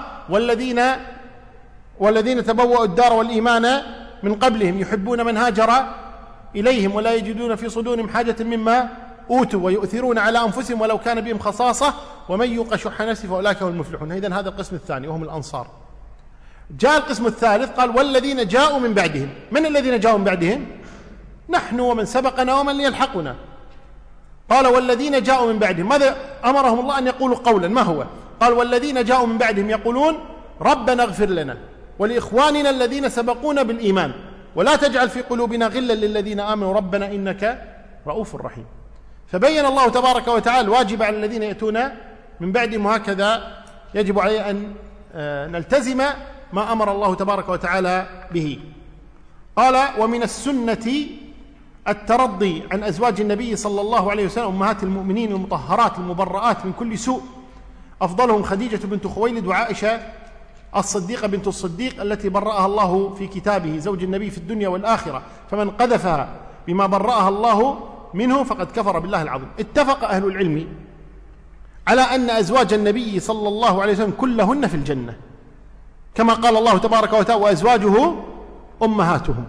S1: والذين تبوأوا الدار والإيمان من قبلهم يحبون من هاجر إليهم ولا يجدون في صدورهم حاجة مما أوتوا ويؤثرون على أنفسهم ولو كان بهم خصاصة ومن يوق شح نفسه فأولئك هم المفلحون. إذن هذا القسم الثاني وهم الأنصار. جاء القسم الثالث قال والذين جاءوا من بعدهم. من الذين جاءوا من بعدهم؟ نحن ومن سبقنا ومن يلحقنا. قال والذين جاءوا من بعدهم، ماذا أمرهم الله أن يقولوا قولا؟ ما هو؟ قال والذين جاءوا من بعدهم يقولون ربنا اغفر لنا ولإخواننا الذين سبقونا بالإيمان ولا تجعل في قلوبنا غلا للذين آمنوا ربنا إنك رؤوف رحيم. فبين الله تبارك وتعالى الواجب على الذين يأتون من بعدهم، وهكذا يجب عليه أن نلتزم ما أمر الله تبارك وتعالى به. قال ومن السنة الترضي عن أزواج النبي صلى الله عليه وسلم أمهات المؤمنين المطهرات المبرآت من كل سوء، أفضلهم خديجة بنت خويلد وعائشة الصديقة بنت الصديق التي برأها الله في كتابه زوج النبي في الدنيا والآخرة، فمن قذفها بما برأها الله منه فقد كفر بالله العظيم. اتفق أهل العلم على أن أزواج النبي صلى الله عليه وسلم كلهن في الجنة، كما قال الله تبارك وتعالى وأزواجه أمهاتهم.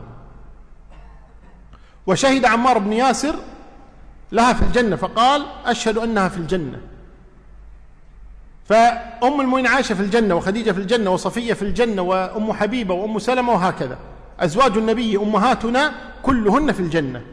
S1: وشهد عمار بن ياسر لها في الجنة فقال أشهد أنها في الجنة. فأم المؤمنين عائشة في الجنة، وخديجة في الجنة، وصفية في الجنة، وأم حبيبة وأم سلمة، وهكذا أزواج النبي أمهاتنا كلهن في الجنة.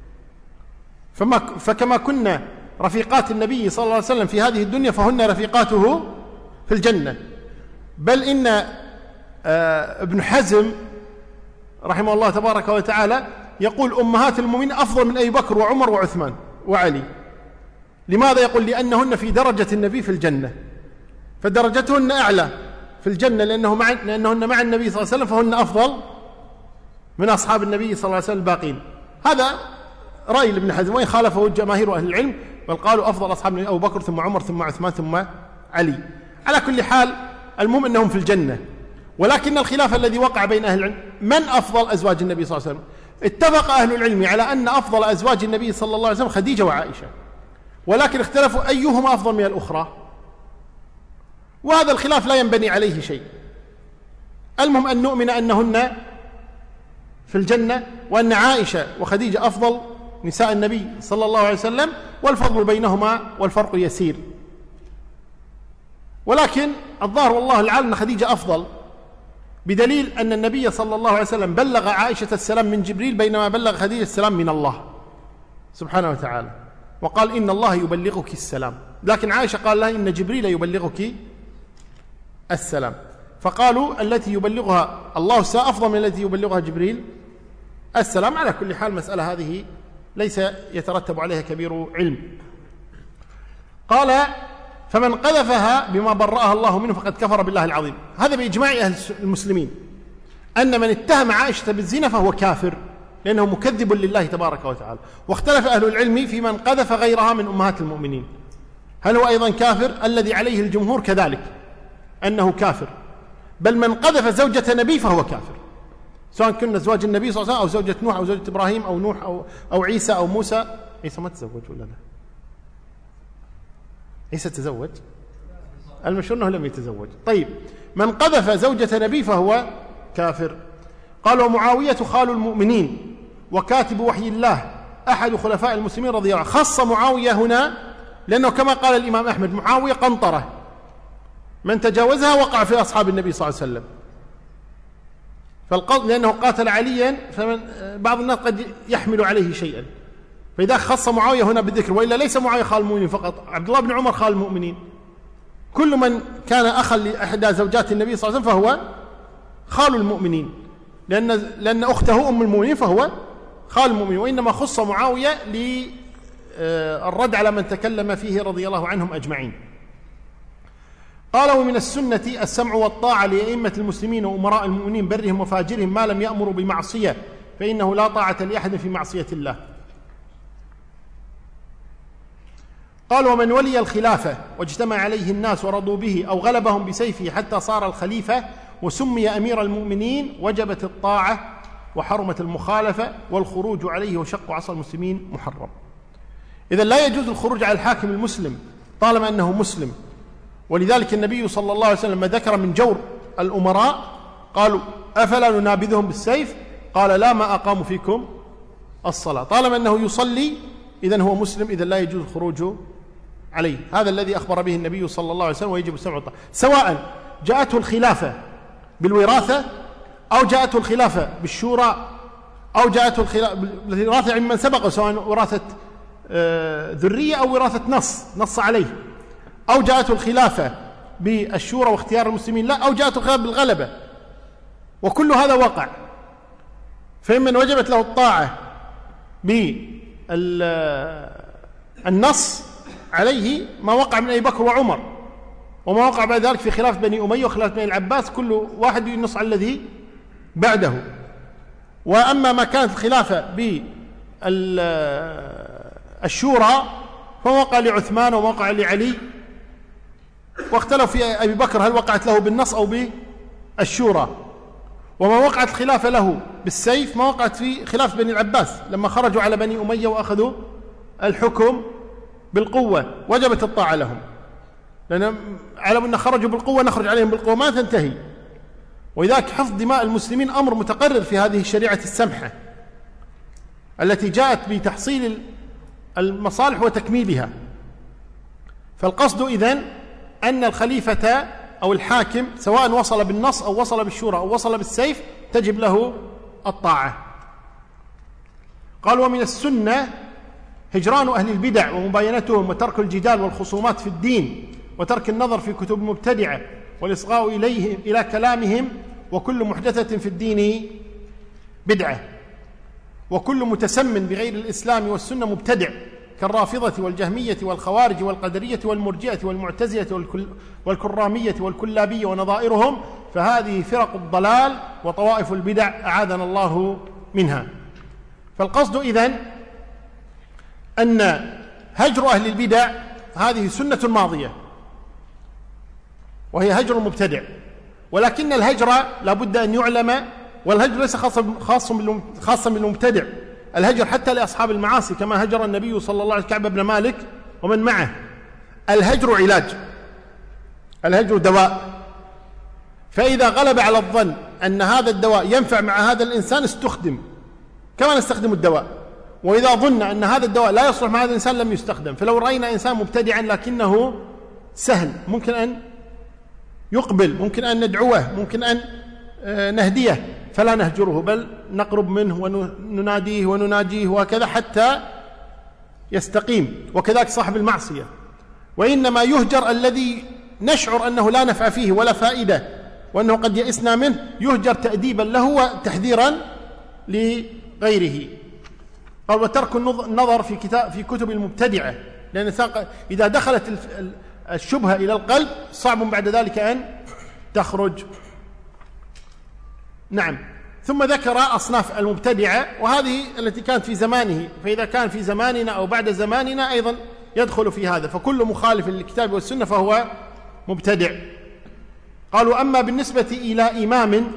S1: فكما كنا رفيقات النبي صلى الله عليه وسلم في هذه الدنيا فهن رفيقاته في الجنة. بل إن ابن حزم رحمه الله تبارك وتعالى يقول أمهات المؤمنين أفضل من أبي بكر وعمر وعثمان وعلي. لماذا؟ يقول لأنهن في درجة النبي في الجنة، فدرجتهن أعلى في الجنة لأنهن مع النبي صلى الله عليه وسلم، فهن أفضل من أصحاب النبي صلى الله عليه وسلم الباقين. هذا رأي لابن حزم، وإن خالفه جماهير أهل العلم، بل قالوا أفضل أصحاب النبي أبو بكر ثم عمر ثم عثمان ثم علي. على كل حال المهم أنهم في الجنة. ولكن الخلاف الذي وقع بين أهل العلم من أفضل أزواج النبي صلى الله عليه وسلم. اتفق أهل العلم على أن أفضل أزواج النبي صلى الله عليه وسلم خديجة وعائشة، ولكن اختلفوا أيهما أفضل من الأخرى، وهذا الخلاف لا ينبني عليه شيء. المهم أن نؤمن أنهن في الجنة، وأن عائشة وخديجة أفضل نساء النبي صلى الله عليه وسلم، والفضل بينهما والفرق يسير. ولكن الظاهر والله العالم أن خديجة أفضل، بدليل أن النبي صلى الله عليه وسلم بلغ عائشة السلام من جبريل، بينما بلغ خديجة السلام من الله سبحانه وتعالى، وقال إن الله يبلغك السلام، لكن عائشة قال لها إن جبريل يبلغك السلام. فقالوا التي يبلغها الله السلام أفضل من التي يبلغها جبريل السلام. على كل حال مسألة هذه ليس يترتب عليها كبير علم. قال فمن قذفها بما برأها الله منه فقد كفر بالله العظيم. هذا بإجماع أهل المسلمين أن من اتهم عائشة بالزنا فهو كافر، لأنه مكذب لله تبارك وتعالى. واختلف أهل العلم في من قذف غيرها من أمهات المؤمنين، هل هو أيضا كافر؟ الذي عليه الجمهور كذلك أنه كافر، بل من قذف زوجة نبي فهو كافر، سواء كنا زواج النبي صلى الله عليه وسلم أو زوجة نوح أو زوجة إبراهيم أو نوح أو عيسى أو موسى. عيسى ما تزوج ولا لا؟ عيسى تزوج، المشهور أنه لم يتزوج. طيب، من قذف زوجة نبي فهو كافر. قال ومعاوية خال المؤمنين وكاتب وحي الله أحد خلفاء المسلمين رضي الله عنه. خص معاوية هنا لأنه كما قال الإمام أحمد معاوية قنطرة، من تجاوزها وقع في أصحاب النبي صلى الله عليه وسلم، لأنه قاتل عليا، فمن بعض الناس قد يحمل عليه شيئا، فإذا خص معاوية هنا بالذكر. وإلا ليس معاوية خال المؤمنين فقط، عبد الله بن عمر خال المؤمنين، كل من كان أخا لإحدى زوجات النبي صلى الله عليه وسلم فهو خال المؤمنين، لأن أخته أم المؤمنين فهو خال المؤمنين. وإنما خص معاوية للرد على من تكلم فيه رضي الله عنهم أجمعين. قال ومن السنة السمع والطاعة لأئمة المسلمين وأمراء المؤمنين برهم وفاجرهم ما لم يأمروا بمعصية، فإنه لا طاعة لأحد في معصية الله. قال ومن ولي الخلافة واجتمع عليه الناس ورضوا به أو غلبهم بسيفه حتى صار الخليفة وسمي أمير المؤمنين وجبت الطاعة وحرمت المخالفة، والخروج عليه وشق عصا المسلمين محرم. إذن لا يجوز الخروج على الحاكم المسلم طالما أنه مسلم. ولذلك النبي صلى الله عليه وسلم ذكر من جور الأمراء قالوا أفلا ننابذهم بالسيف؟ قال لا ما أقاموا فيكم الصلاة. طالما أنه يصلي إذن هو مسلم، إذن لا يجوز الخروج عليه. هذا الذي أخبر به النبي صلى الله عليه وسلم، ويجب السمع والطاعة سواء جاءته الخلافة بالوراثة أو جاءته الخلافة بالشورى أو جاءته الوراثة عن من سبق، سواء وراثة ذرية أو وراثة نص عليه، أو جاءته الخلافة بالشورى واختيار المسلمين لا، أو جاءته الخلافة بالغلبة، وكل هذا وقع. فمن وجبت له الطاعة بالنص عليه ما وقع من أبي بكر وعمر، وما وقع بعد ذلك في خلاف بني أمية وخلاف بني العباس، كل واحد ينص على الذي بعده. وأما ما كانت الخلافة بالشورى فوقع لعثمان ووقع لعلي، واختلف في أبي بكر هل وقعت له بالنص أو بالشورى. وما وقعت الخلافة له بالسيف ما وقعت في خلاف بني العباس لما خرجوا على بني أمية وأخذوا الحكم بالقوة، وجبت الطاعة لهم، لأن علموا أن خرجوا بالقوة نخرج عليهم بالقوة ما تنتهي. ولذلك حفظ دماء المسلمين أمر متقرر في هذه الشريعة السمحة التي جاءت بتحصيل المصالح وتكميلها. فالقصد إذن أن الخليفة أو الحاكم سواء وصل بالنص أو وصل بالشورى أو وصل بالسيف تجب له الطاعة. قال: ومن السنة هجران أهل البدع ومباينتهم وترك الجدال والخصومات في الدين وترك النظر في كتب مبتدعة والإصغاء إلى كلامهم، وكل محدثة في الدين بدعة، وكل متسم بغير الإسلام والسنة مبتدع، كالرافضة والجهمية والخوارج والقدرية والمرجئة والمعتزلة والكرامية والكلابية ونظائرهم، فهذه فرق الضلال وطوائف البدع أعاذنا الله منها. فالقصد إذن أن هجر أهل البدع هذه سنة ماضية وهي هجر المبتدع، ولكن الهجر لا بد أن يعلم، والهجر ليس خاصا بالمبتدع، الهجر حتى لأصحاب المعاصي كما هجر النبي صلى الله عليه وسلم كعب بن مالك ومن معه. الهجر علاج، الهجر دواء، فإذا غلب على الظن أن هذا الدواء ينفع مع هذا الإنسان استخدم كما نستخدم الدواء، وإذا ظن أن هذا الدواء لا يصلح مع هذا الإنسان لم يستخدم. فلو رأينا إنسان مبتدعا لكنه سهل ممكن أن يقبل، ممكن أن ندعوه، ممكن أن نهديه، فلا نهجره بل نقرب منه ونناديه ونناجيه وهكذا حتى يستقيم. وكذلك صاحب المعصية، وإنما يهجر الذي نشعر أنه لا نفع فيه ولا فائدة وأنه قد يئسنا منه، يهجر تأديبا له وتحذيرا لغيره. قال: وترك النظر في كتب المبتدعة، لأن إذا دخلت الشبهة إلى القلب صعب بعد ذلك أن تخرج. نعم. ثم ذكر أصناف المبتدعة، وهذه التي كانت في زمانه، فإذا كان في زماننا أو بعد زماننا أيضا يدخل في هذا، فكل مخالف للكتاب والسنة فهو مبتدع. قالوا: أما بالنسبة إلى إمام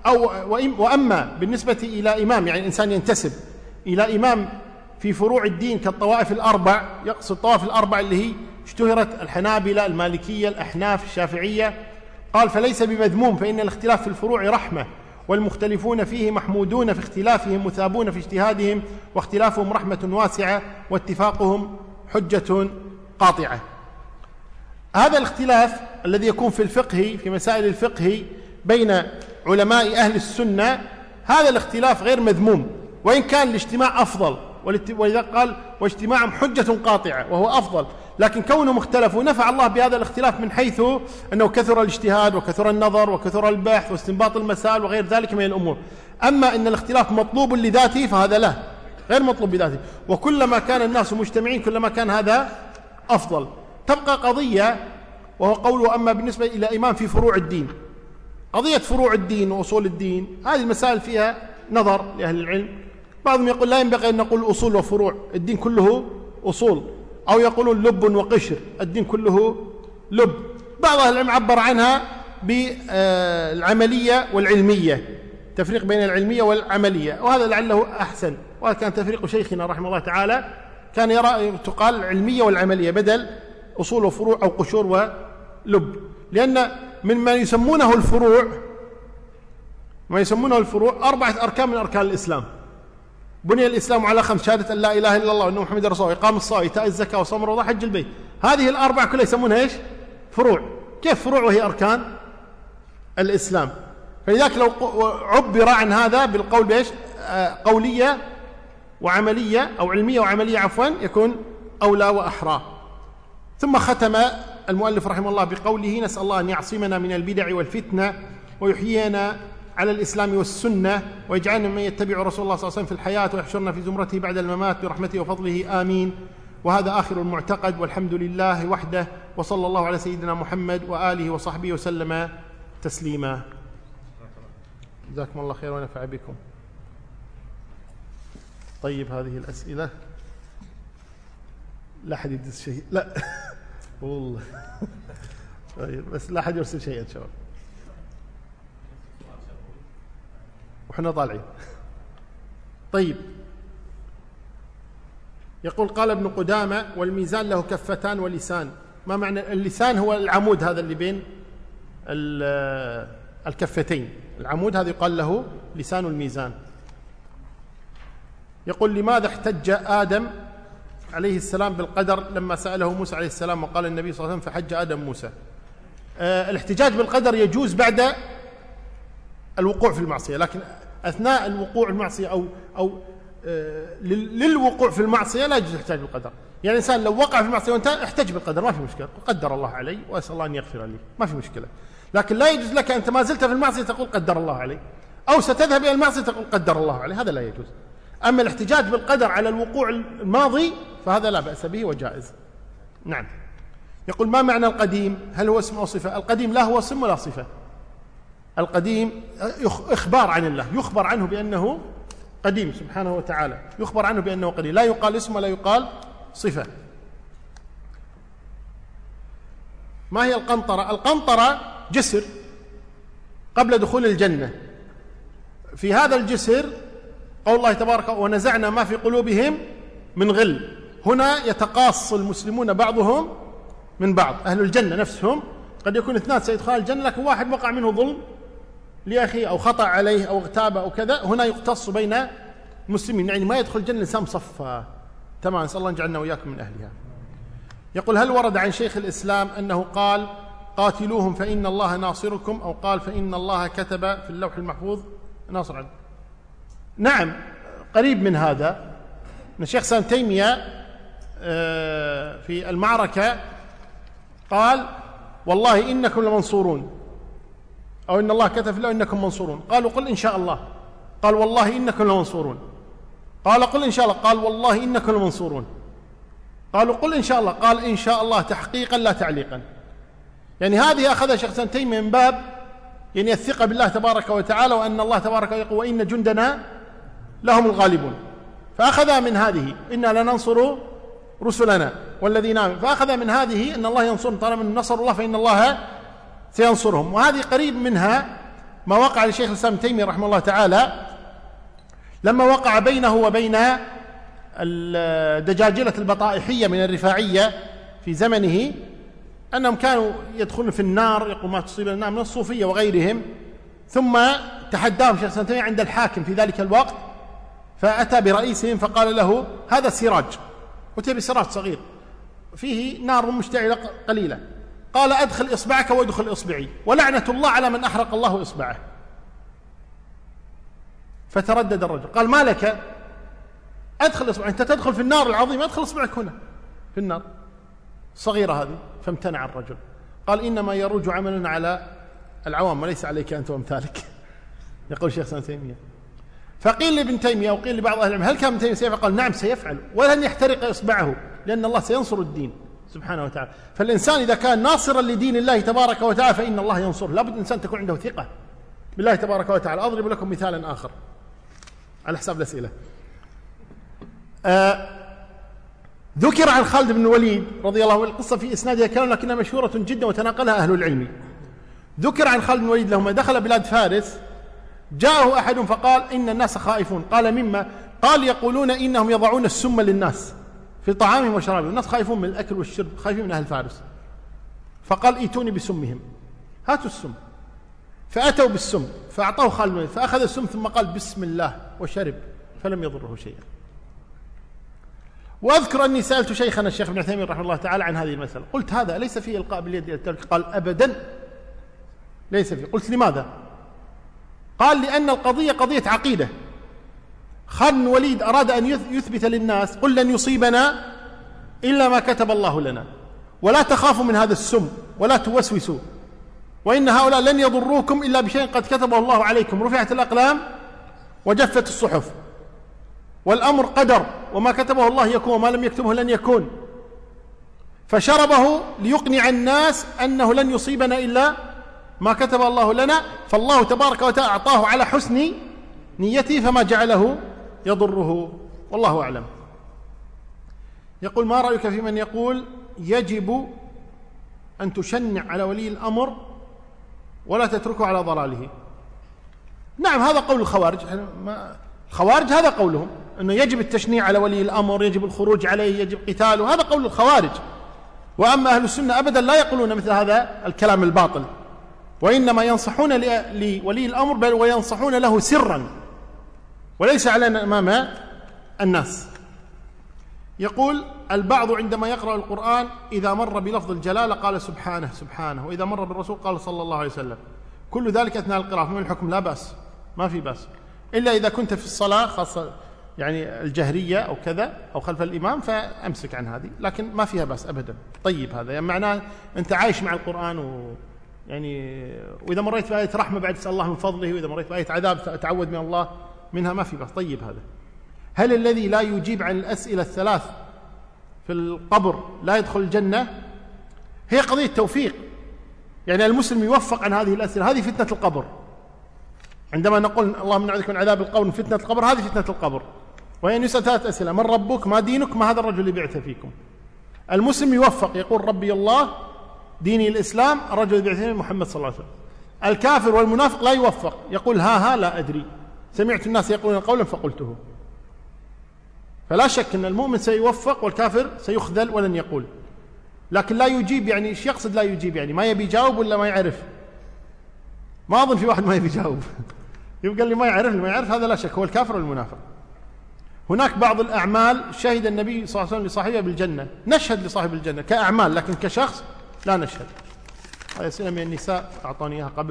S1: وأما بالنسبة إلى إمام، يعني إنسان ينتسب إلى إمام في فروع الدين كالطوائف الأربع، يقصد الطوائف الأربع اللي هي اشتهرت: الحنابلة، المالكية، الأحناف، الشافعية. قال: فليس بمذموم، فإن الاختلاف في الفروع رحمة، والمختلفون فيه محمودون في اختلافهم مثابون في اجتهادهم، واختلافهم رحمة واسعة، واتفاقهم حجة قاطعة. هذا الاختلاف الذي يكون في الفقه، في مسائل الفقه بين علماء أهل السنة، هذا الاختلاف غير مذموم، وإن كان الاجتماع أفضل، ولذا قال: واجتماعهم حجة قاطعة، وهو أفضل، لكن كونهم اختلفوا نفع الله بهذا الاختلاف من حيث أنه كثر الاجتهاد وكثر النظر وكثر البحث واستنباط المسائل وغير ذلك من الأمور. أما أن الاختلاف مطلوب لذاته فهذا لا، غير مطلوب بذاته، وكلما كان الناس مجتمعين كلما كان هذا أفضل. تبقى قضية، وهو قوله: أما بالنسبة إلى إمام في فروع الدين. قضية فروع الدين وأصول الدين هذه المسائل فيها نظر لأهل العلم. بعضهم يقول لا ينبغي أن نقول أصول وفروع، الدين كله أصول، أو يقولون لب وقشر، الدين كله لب. بعض أهل العلم عبر عنها بالعملية والعلمية، تفريق بين العلمية والعملية، وهذا لعله أحسن، وهذا كان تفريق شيخنا رحمه الله تعالى، كان يرى تقال العلمية والعملية بدل أصول وفروع أو قشور ولب، لأن مما يسمونه الفروع، ما يسمونه الفروع 4 أركان من أركان الإسلام. بني الإسلام على 5: شهادة أن لا إله إلا الله وأن محمد رسول الله، إقام الصلاة، إيتاء الزكاة، وصوم رمضان، حج البيت. هذه ال4 كلها يسمونها إيش؟ فروع. كيف فروع وهي أركان الإسلام؟ فلذلك لو عبر عن هذا بالقول بإيش؟ قولية وعملية، أو علمية وعملية عفوا، يكون أولى وأحرى. ثم ختم المؤلف رحمه الله بقوله: نسأل الله أن يعصمنا من البدع والفتنة، ويحيينا على الإسلام والسنة، ويجعلنا من يتبع رسول الله صلى الله عليه وسلم في الحياة، ويحشرنا في زمرته بعد الممات برحمته وفضله، آمين. وهذا آخر المعتقد، والحمد لله وحده، وصلى الله على سيدنا محمد وآله وصحبه وسلم تسليما. جزاكم الله خير ونفع بكم. طيب، هذه الأسئلة لا أحد يدز شيء، لا والله طيب، بس لا أحد يرسل شيء إن شاء الله، وحنا طالعين. طيب، يقول: قال ابن قدامة: والميزان له كفتان ولسان. ما معنى اللسان؟ هو العمود هذا اللي بين الكفتين، العمود هذا يقال له لسان الميزان. يقول: لماذا احتج آدم عليه السلام بالقدر لما سأله موسى عليه السلام وقال النبي صلى الله عليه وسلم فحج آدم موسى؟ الاحتجاج بالقدر يجوز بعد الوقوع في المعصية، لكن أثناء الوقوع المعصية أو للوقوع في المعصية لا يجوز الاحتجاج بالقدر. يعني الإنسان لو وقع في المعصية وانت احتج بالقدر ما في مشكلة، قدر الله علي وأسأل الله أن يغفر لي، ما في مشكلة. لكن لا يجوز لك أنت ما زلت في المعصية تقول قدر الله علي، أو ستذهب إلى المعصية تقول قدر الله علي، هذا لا يجوز. أما الاحتجاج بالقدر على الوقوع الماضي فهذا لا بأس به وجائز. نعم. يقول ما معنى القديم؟ هل هو اسم أو صفة؟ القديم لا هو اسم ولا صفة. القديم إخبار عن الله، يخبر عنه بأنه قديم سبحانه وتعالى، يخبر عنه بأنه قديم، لا يقال اسم ولا يقال صفة. ما هي القنطرة؟ القنطرة جسر قبل دخول الجنة، في هذا الجسر قول الله تبارك ونزعنا ما في قلوبهم من غل. هنا يتقاص المسلمون بعضهم من بعض، أهل الجنة نفسهم قد يكون اثنان سيدخل الجنة لكن واحد وقع منه ظلم لأخيه أو خطأ عليه أو اغتاب أو كذا، هنا يقتص بين المسلمين، يعني ما يدخل الجنة إنسان صفى. تمام، نسأل الله أن يجعلنا وإياكم من أهلها. يقول هل ورد عن شيخ الإسلام أنه قال قاتلوهم فإن الله ناصركم، أو قال فإن الله كتب في اللوح المحفوظ ناصر عنه؟ نعم، قريب من هذا. من الشيخ سام تيمية في المعركة قال والله إنكم لمنصورون، أو إن الله كتب له إنكم منصورون. قالوا قل إن شاء الله، قال والله إنكم لمنصورون. قال قل إن شاء الله، قال والله إنكم لمنصورون. قالوا قل إن شاء الله، قال إن شاء الله تحقيقا لا تعليقا. يعني هذه أخذها شيخ سام تيمية من باب يعني الثقة بالله تبارك وتعالى، وأن الله تبارك يقول وإن جندنا لهم الغالبون، فأخذها من هذه إنا لننصر رسلنا والذين آمنوا، فأخذ من هذه أن الله ينصرهم، طالما من نصر الله فإن الله سينصرهم. وهذه قريب منها ما وقع لشيخ الإسلام ابن تيمية رحمه الله تعالى لما وقع بينه وبين الدجاجلة البطائحية من الرفاعية في زمنه، أنهم كانوا يدخلون في النار، يقول ما تصيب النار من الصوفية وغيرهم. ثم تحداهم شيخ الإسلام ابن تيمية عند الحاكم في ذلك الوقت، فأتى برئيسهم فقال له هذا سراج، أتي بسراج صغير فيه نار مشتعلة قليلة، قال أدخل إصبعك وادخل إصبعي ولعنة الله على من أحرق الله إصبعه. فتردد الرجل قال ما لك؟ أدخل إصبعك، أنت تدخل في النار العظيمة، أدخل إصبعك هنا في النار الصغيرة هذه. فامتنع الرجل، قال إنما يروج عملنا على العوام وليس عليك أنت وامثالك. يقول شيخ ابن تيمية. فقيل لابن تيمية وقيل لبعض أهل العلم هل كان ابن تيمية سيفعل؟ قال نعم سيفعل، ولن يحترق إصبعه، لأن الله سينصر الدين سبحانه وتعالى. فالإنسان إذا كان ناصرا لدين الله تبارك وتعالى فإن الله ينصره. لابد الإنسان تكون عنده ثقة بالله تبارك وتعالى. أضرب لكم مثالا آخر على حساب الأسئلة. ذكر عن خالد بن الوليد رضي الله عنه، القصة في إسنادها كلام لكنها مشهورة جدا وتناقلها أهل العلم. ذكر عن خالد بن الوليد لما دخل بلاد فارس جاءه أحد فقال إن الناس خائفون. قال مما؟ قال يقولون إنهم يضعون السم للناس في طعامهم وشرابهم، الناس خايفون من الأكل والشرب، خايفين من أهل فارس. فقال ائتوني بسمهم، هاتوا السم. فأتوا بالسم فأعطاه خالد بن الوليد، فأخذ السم ثم قال بسم الله وشرب فلم يضره شيئا. وأذكر أني سألت شيخنا الشيخ ابن عثيمين رحمه الله تعالى عن هذه المسألة، قلت هذا ليس فيه إلقاء باليد إلى الترك؟ قال أبدا ليس فيه. قلت لماذا؟ قال لأن القضية قضية عقيدة. خالد بن الوليد أراد أن يثبت للناس قل لن يصيبنا إلا ما كتب الله لنا، ولا تخافوا من هذا السم ولا توسوسوا، وإن هؤلاء لن يضروكم إلا بشيء قد كتبه الله عليكم، رفعت الأقلام وجفت الصحف، والأمر قدر، وما كتبه الله يكون وما لم يكتبه لن يكون. فشربه ليقنع الناس أنه لن يصيبنا إلا ما كتب الله لنا، فالله تبارك وتعالى أعطاه على حسن نيته فما جعله يضره، والله أعلم. يقول ما رأيك في من يقول يجب أن تشنع على ولي الأمر ولا تتركه على ضلاله؟ نعم هذا قول الخوارج. الخوارج هذا قولهم أنه يجب التشنيع على ولي الأمر، يجب الخروج عليه، يجب قتاله، هذا قول الخوارج. وأما أهل السنة أبدا لا يقولون مثل هذا الكلام الباطل، وإنما ينصحون لولي الأمر بل وينصحون له سرا وليس علنا أمام الناس. يقول البعض عندما يقرأ القرآن إذا مر بلفظ الجلالة قال سبحانه سبحانه، وإذا مر بالرسول قال صلى الله عليه وسلم، كل ذلك أثناء القراءة. من الحكم لا بأس، ما في بأس، إلا إذا كنت في الصلاة خاصة يعني الجهرية أو كذا أو خلف الإمام فأمسك عن هذه، لكن ما فيها بأس أبدا. طيب هذا يعني معناه أنت عايش مع القرآن يعني وإذا مريت بآية رحمة بعد تسأل الله من فضله، وإذا مريت بآية عذاب تعود من الله منها، ما في بأس. طيب هذا. هل الذي لا يجيب عن الأسئلة الثلاث في القبر لا يدخل الجنة؟ هي قضية توفيق، يعني المسلم يوفق عن هذه الأسئلة. هذه فتنة القبر، عندما نقول اللهم نعوذ من عذاب القبر من فتنة القبر، هذه فتنة القبر، وهي أن يسأل ثلاث أسئلة: من ربك؟ ما دينك؟ ما هذا الرجل اللي بعث فيكم؟ المسلم يوفق يقول ربي الله، ديني الإسلام، الرجل اللي بعث فيكم محمد صلى الله عليه وسلم. الكافر والمنافق لا يوفق، يقول ها لا أدري، سمعت الناس يقولون قولا فقلته. فلا شك أن المؤمن سيوفق والكافر سيخذل ولن يقول. لكن لا يجيب، يعني ايش يقصد لا يجيب؟ يعني ما يبي يجاوب ولا ما يعرف؟ ما أظن في واحد ما يبي يجاوب. يبقى اللي ما يعرف هذا لا شك هو الكافر والمنافق. هناك بعض الأعمال شهد النبي صلى الله عليه وسلم لصاحبها بالجنة، نشهد لصاحب الجنة كأعمال، لكن كشخص لا نشهد. هذه أسئلة من النساء أعطاني إياها قبل.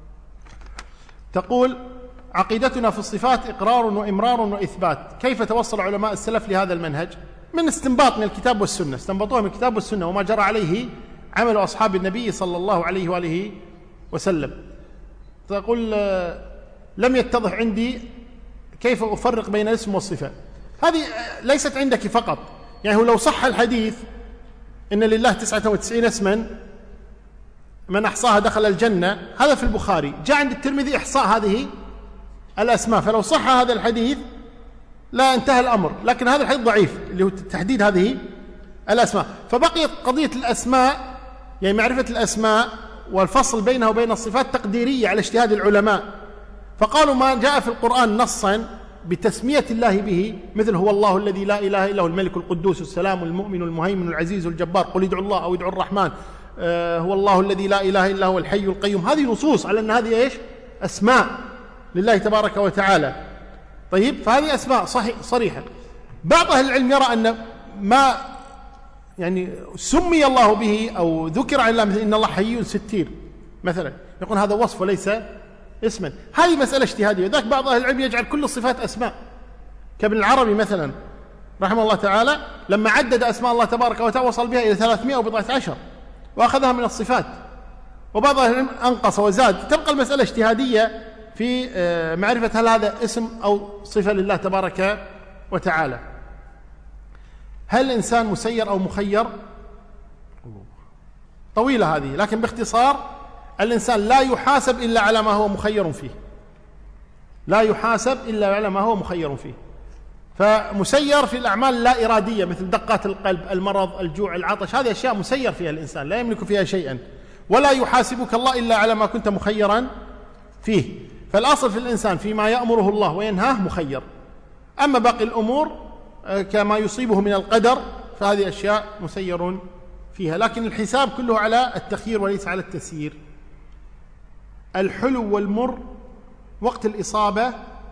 S1: تقول: عقيدتنا في الصفات إقرار وإمرار وإثبات، كيف توصل علماء السلف لهذا المنهج؟ من استنباط من الكتاب والسنة، استنبطوها من الكتاب والسنة وما جرى عليه عمل أصحاب النبي صلى الله عليه وآله وسلم. تقول: لم يتضح عندي كيف أفرق بين الاسم والصفة. هذه ليست عندك فقط، يعني هو لو صح الحديث إن لله 99 اسما من أحصاها دخل الجنة، هذا في البخاري، جاء عند الترمذي إحصاء هذه الأسماء، فلو صح هذا الحديث لا انتهى الأمر. لكن هذا الحديث ضعيف اللي هو تحديد هذه الأسماء، فبقيت قضية الأسماء، يعني معرفة الأسماء والفصل بينها وبين الصفات تقديرية على اجتهاد العلماء. فقالوا ما جاء في القرآن نصا بتسمية الله به، مثل هو الله الذي لا إله إلا هو الملك القدوس السلام المؤمن المهيمن العزيز الجبار، قل ادعوا الله أو ادعوا الرحمن، هو الله الذي لا إله إلا هو الحي القيوم. هذه نصوص على أن هذه إيش؟ أسماء لله تبارك وتعالى. طيب، فهذه أسماء صريحة. بعض أهل العلم يرى أن ما يعني سمي الله به أو ذكر عن الله، مثل إن الله حي ستير مثلا، يقول هذا وصف وليس اسما. هذه مسألة اجتهادية. ذاك بعض أهل العلم يجعل كل الصفات أسماء، كابن العربي مثلا رحمه الله تعالى، لما عدد أسماء الله تبارك وتعالى وصل بها إلى 314 وأخذها من الصفات. وبعض أهل العلم أنقص وزاد. تبقى المسألة اجتهادية في معرفة هل هذا اسم أو صفة لله تبارك وتعالى. هل الإنسان مسير أو مخير؟ طويلة هذه، لكن باختصار الإنسان لا يحاسب إلا على ما هو مخير فيه، لا يحاسب إلا على ما هو مخير فيه. فمسير في الأعمال لا إرادية، مثل دقات القلب، المرض، الجوع، العطش، هذه أشياء مسير فيها الإنسان لا يملك فيها شيئا، ولا يحاسبك الله إلا على ما كنت مخيرا فيه. فالأصل في الإنسان فيما يأمره الله وينهاه مخير. أما باقي الأمور كما يصيبه من القدر فهذه أشياء مسير فيها، لكن الحساب كله على التخيير وليس على التسيير. الحلو والمر وقت الإصابة،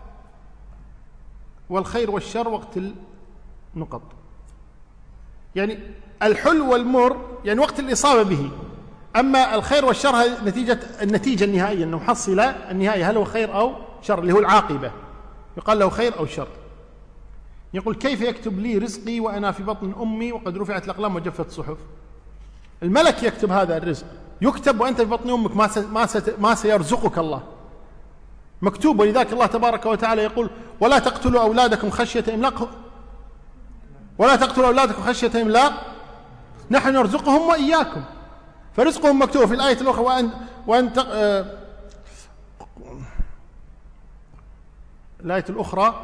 S1: والخير والشر وقت النقط. يعني الحلو والمر يعني وقت الإصابة به، أما الخير والشر هذه النتيجة النهائية، أنه محصل النهائي هل هو خير أو شر، اللي هو العاقبة، يقال له خير أو شر. يقول: كيف يكتب لي رزقي وأنا في بطن أمي وقد رفعت الأقلام وجفت الصحف؟ الملك يكتب هذا الرزق، يكتب وأنت في بطن أمك، ما سيرزقك الله، مكتوب. ولذلك الله تبارك وتعالى يقول: ولا تقتلوا أولادكم خشية إملاق، ولا تقتلوا أولادكم خشية إملاق نحن نرزقهم وإياكم. فرزقهم مكتوب. في الآية الأخرى الآية الأخرى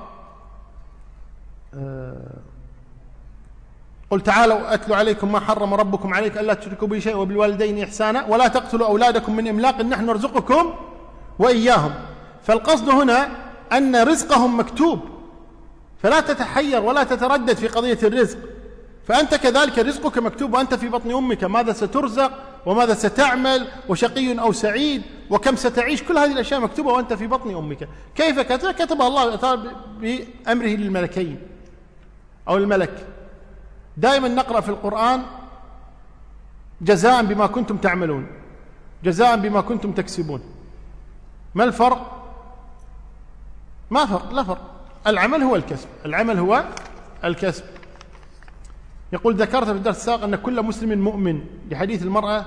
S1: قل تعالوا أتلوا عليكم ما حرم ربكم عليك ألا تشركوا به شيئا وبالوالدين إحسانا ولا تقتلوا أولادكم من إملاق نحن نرزقكم وإياهم. فالقصد هنا أن رزقهم مكتوب، فلا تتحير ولا تتردد في قضية الرزق. فأنت كذلك رزقك مكتوب، وأنت في بطن أمك ماذا سترزق وماذا ستعمل وشقي أو سعيد وكم ستعيش، كل هذه الأشياء مكتوبة وأنت في بطن أمك. كيف كتبها الله تعالى بأمره للملكين أو الملك. دائما نقرأ في القرآن جزاء بما كنتم تعملون، جزاء بما كنتم تكسبون. ما الفرق؟ ما فرق، لا فرق. العمل هو الكسب، العمل هو الكسب. يقول ذكرت في الدرس السابق أن كل مسلم مؤمن، لحديث المرأة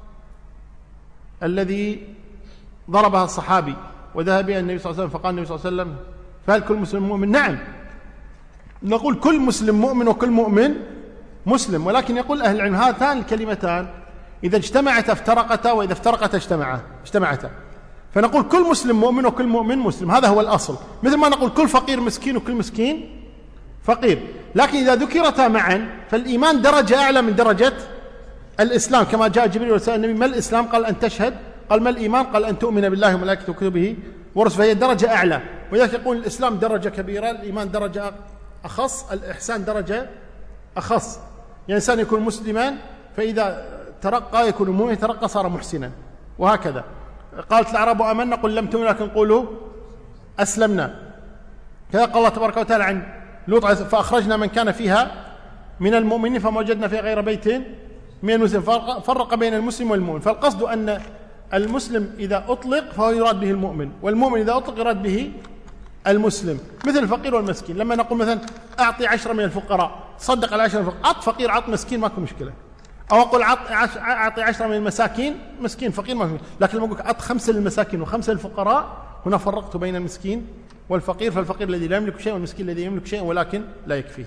S1: الذي ضربها الصحابي وذهب بها النبي صلى الله عليه وسلم، فقال النبي صلى الله عليه وسلم: فهل كل مسلم مؤمن؟ نعم، نقول كل مسلم مؤمن وكل مؤمن مسلم، ولكن يقول أهل العلم هاتان الكلمتان إذا اجتمعتا افترقتا، وإذا افترقتا اجتمعتا. فنقول كل مسلم مؤمن وكل مؤمن مسلم، هذا هو الأصل، مثل ما نقول كل فقير مسكين وكل مسكين فقير. لكن إذا ذكرتا معا فالإيمان درجة أعلى من درجة الإسلام، كما جاء جبريل وسأل النبي: ما الإسلام؟ قال: أن تشهد. قال: ما الإيمان؟ قال: أن تؤمن بالله وملائكته وكتبه ورسله. فهي درجة أعلى، ولذلك يقول الإسلام درجة كبيرة، الإيمان درجة أخص، الإحسان درجة أخص. يعني إنسان يكون مسلما فإذا ترقى يكون مؤمن، ترقى صار محسنا، وهكذا. قالت الأعراب آمنا قل لم تؤمنوا ولكن قولوا أسلمنا. كذا قال الله تبارك وتعالى عن لوط: فأخرجنا من كان فيها من المؤمنين فما وجدنا فيها غير بيت من المسلم. فرق بين المسلم والمؤمن. فالقصد أن المسلم إذا أطلق فهو يراد به المؤمن، والمؤمن إذا أطلق يراد به المسلم، مثل الفقير والمسكين. لما نقول مثلا أعطي 10 من الفقراء، صدق على 10 من الفقراء، عط فقير عط مسكين ماكو مشكلة. أو أقول أعطي 10 من المساكين، مسكين فقير ما في. لكن لما أقول عط 5 للمساكين و5 للفقراء، هنا فرقت بين المسكين والفقير. فالفقير الذي لا يملك شيء، والمسكين الذي يملك شيء ولكن لا يكفيه.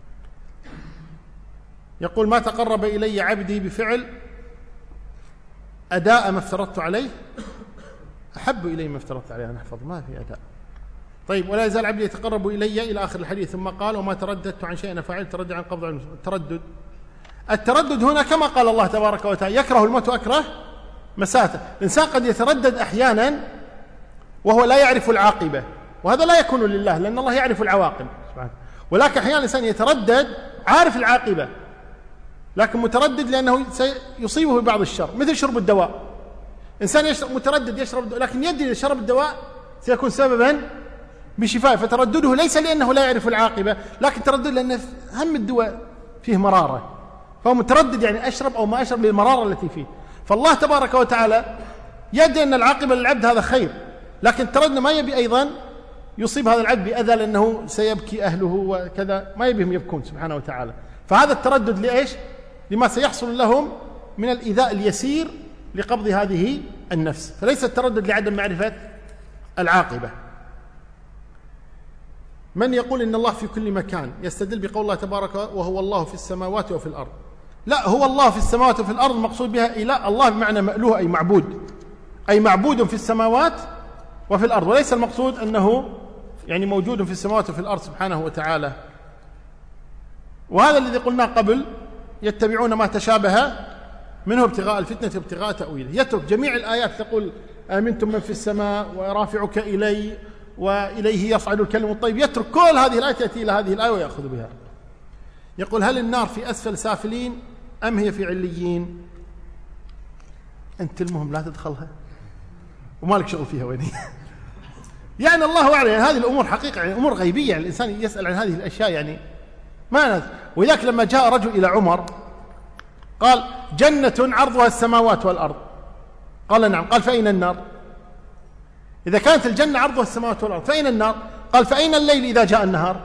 S1: يقول: ما تقرب إلي عبدي بفعل أداء ما افترضت عليه أحب إلي ما افترضت عليه. أنا أحفظ ما في أداء. طيب: ولا يزال عبدي يتقرب إلي إلى آخر الحديث. ثم قال: وما ترددت عن شيء فعلت تردد عن قبض علم. التردد هنا كما قال الله تبارك وتعالى: يكره الموت وأكره مساته. الإنسان قد يتردد أحيانا وهو لا يعرف العاقبة، وهذا لا يكون لله لأن الله يعرف العواقب سبحانه. ولكن أحيانا الإنسان يتردد عارف العاقبة لكن متردد لأنه سيصيبه بعض الشر، مثل شرب الدواء. إنسان متردد يشرب الدواء لكن يدري إذا شرب الدواء سيكون سببا بشفائه، فتردده ليس لأنه لا يعرف العاقبة، لكن تردد لأن هم الدواء فيه مرارة، فهو متردد يعني أشرب أو ما أشرب للمرارة التي فيه. فالله تبارك وتعالى يدري أن العاقبة للعبد هذا خير، لكن التردد ما يبي أيضا يصيب هذا العبد بأذى لأنه سيبكي أهله وكذا، ما يبيهم يبكون سبحانه وتعالى. فهذا التردد لإيش؟ لما سيحصل لهم من الإيذاء اليسير لقبض هذه النفس، فليس التردد لعدم معرفة العاقبة. من يقول إن الله في كل مكان يستدل بقول الله تبارك وهو الله في السماوات وفي الأرض. لا، هو الله في السماوات وفي الأرض المقصود بها إله الله بمعنى مألوه أي معبود، أي معبود في السماوات وفي الأرض، وليس المقصود أنه يعني موجود في السماوات وفي الأرض سبحانه وتعالى. وهذا الذي قلناه قبل: يتبعون ما تشابه منه ابتغاء الفتنة وابتغاء تأويله. يترك جميع الآيات تقول آمنتم من في السماء ورافعك إلي وإليه يصعد الكلم الطيب، يترك كل هذه الآيات يأتي إلى هذه الآية ويأخذ بها. يقول: هل النار في أسفل سافلين أم هي في عليين؟ أنت المهم لا تدخلها ومالك شغل فيها وين يعني الله أعلم. يعني هذه الأمور حقيقة يعني أمور غيبية، يعني الإنسان يسأل عن هذه الأشياء يعني ما نذ. وذاك لما جاء رجل إلى عمر قال: جنة عرضها السماوات والأرض. قال: نعم. قال: فأين النار؟ إذا كانت الجنة عرضها السماوات والأرض فأين النار؟ قال: فأين الليل إذا جاء النهار؟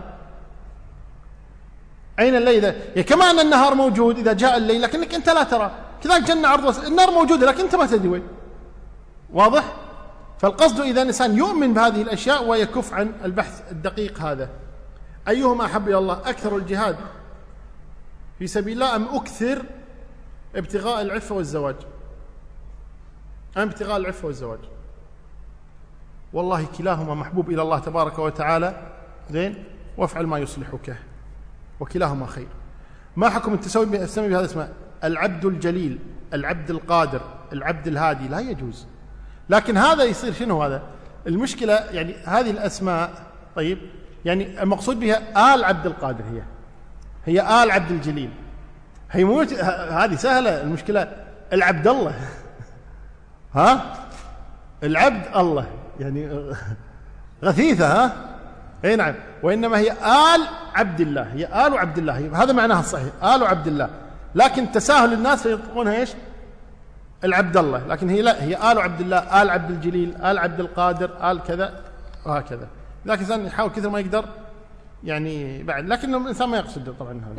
S1: أين الليل يعني كما أن النهار موجود إذا جاء الليل لكنك أنت لا ترى، كذلك جنة عرضها النار موجودة لكن أنت ما تدري وين. واضح؟ فالقصد إذا الإنسان يؤمن بهذه الأشياء ويكف عن البحث الدقيق هذا. أيهما أحب إلى الله؟ أكثر الجهاد في سبيل الله أم أكثر ابتغاء العفة والزواج؟ أم ابتغاء العفة والزواج؟ والله كلاهما محبوب إلى الله تبارك وتعالى، زين، وافعل ما يصلحك، وكلاهما خير. ما حكم التسمي بهذا اسمه العبد الجليل، العبد القادر، العبد الهادي؟ لا يجوز. لكن هذا يصير شنو هذا المشكلة؟ يعني هذه الأسماء طيب يعني المقصود بها آل عبد القادر، هي آل عبد الجليل، هي هذه سهلة. المشكلة العبد الله ها العبد الله يعني غثيثة ها اي نعم، وإنما هي آل عبد الله، هي آل عبد الله، هذا معناها الصحيح، آل عبد الله. لكن تساهل الناس فيطلقونها ايش؟ العبد الله، لكن هي لا، هي آل عبد الله، آل عبد الجليل، آل عبد القادر، آل كذا وهكذا. لكن الإنسان يحاول كثر ما يقدر يعني بعد، لكن الإنسان ما يقصد طبعا هذا.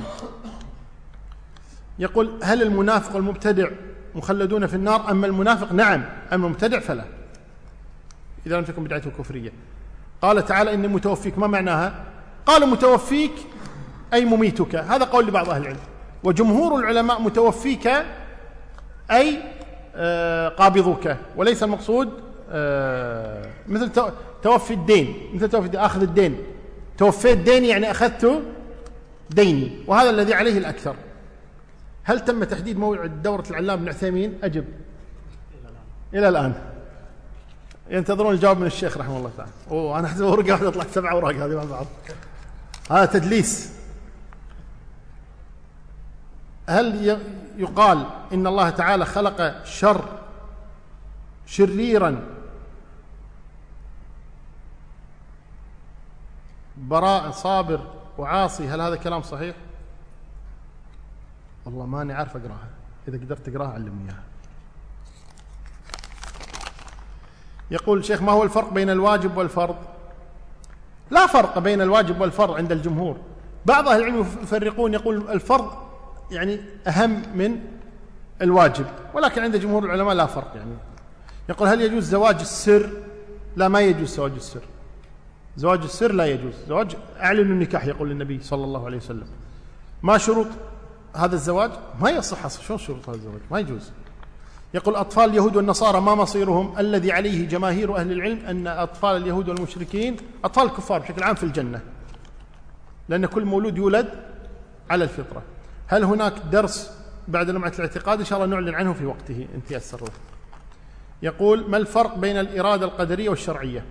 S1: يقول: هل المنافق والمبتدع مخلدون في النار؟ أما المنافق نعم، أما المبتدع فلا، إذا لم تكن بدعته كفرية. قال تعالى: إني متوفيك، ما معناها؟ قال: متوفيك أي مميتك، هذا قول لبعض أهل العلم. وجمهور العلماء متوفيك أي قابضك، وليس المقصود مثل توفي الدين، مثل توفي الدين، أخذ الدين، توفيت ديني يعني أخذت ديني، وهذا الذي عليه الأكثر. هل تم تحديد موعد دورة العلامة بن عثيمين؟ أجب: إلى الآن ينتظرون الجواب من الشيخ رحمه الله تعالى. أنا أحسب ورقة واحدة طلعت 7 أوراق هذه مع بعض، هذا تدليس. هل يقال إن الله تعالى خلق شريرا براء صابر وعاصي؟ هل هذا كلام صحيح؟ والله ماني عارف أقراها، إذا قدرت تقراها علمني إياها. يقول الشيخ: ما هو الفرق بين الواجب والفرض؟ لا فرق بين الواجب والفرض عند الجمهور. بعض أهل العلم يفرقون، يقول الفرض يعني أهم من الواجب، ولكن عند جمهور العلماء لا فرق. يعني يقول: هل يجوز زواج السر؟ لا، ما يجوز زواج السر. زواج السر لا يجوز. زواج أعلن النكاح، يقول النبي صلى الله عليه وسلم. ما شروط هذا الزواج؟ ما يصح. شو شروط هذا الزواج؟ ما يجوز. يقول: أطفال اليهود والنصارى ما مصيرهم؟ الذي عليه جماهير أهل العلم أن أطفال اليهود والمشركين، أطفال الكفار بشكل عام، في الجنة، لأن كل مولود يولد على الفطرة. هل هناك درس بعد لمعة الاعتقاد؟ إن شاء الله نعلن عنه في وقته إن تيسر له. يقول: ما الفرق بين الإرادة القدرية والشرعية؟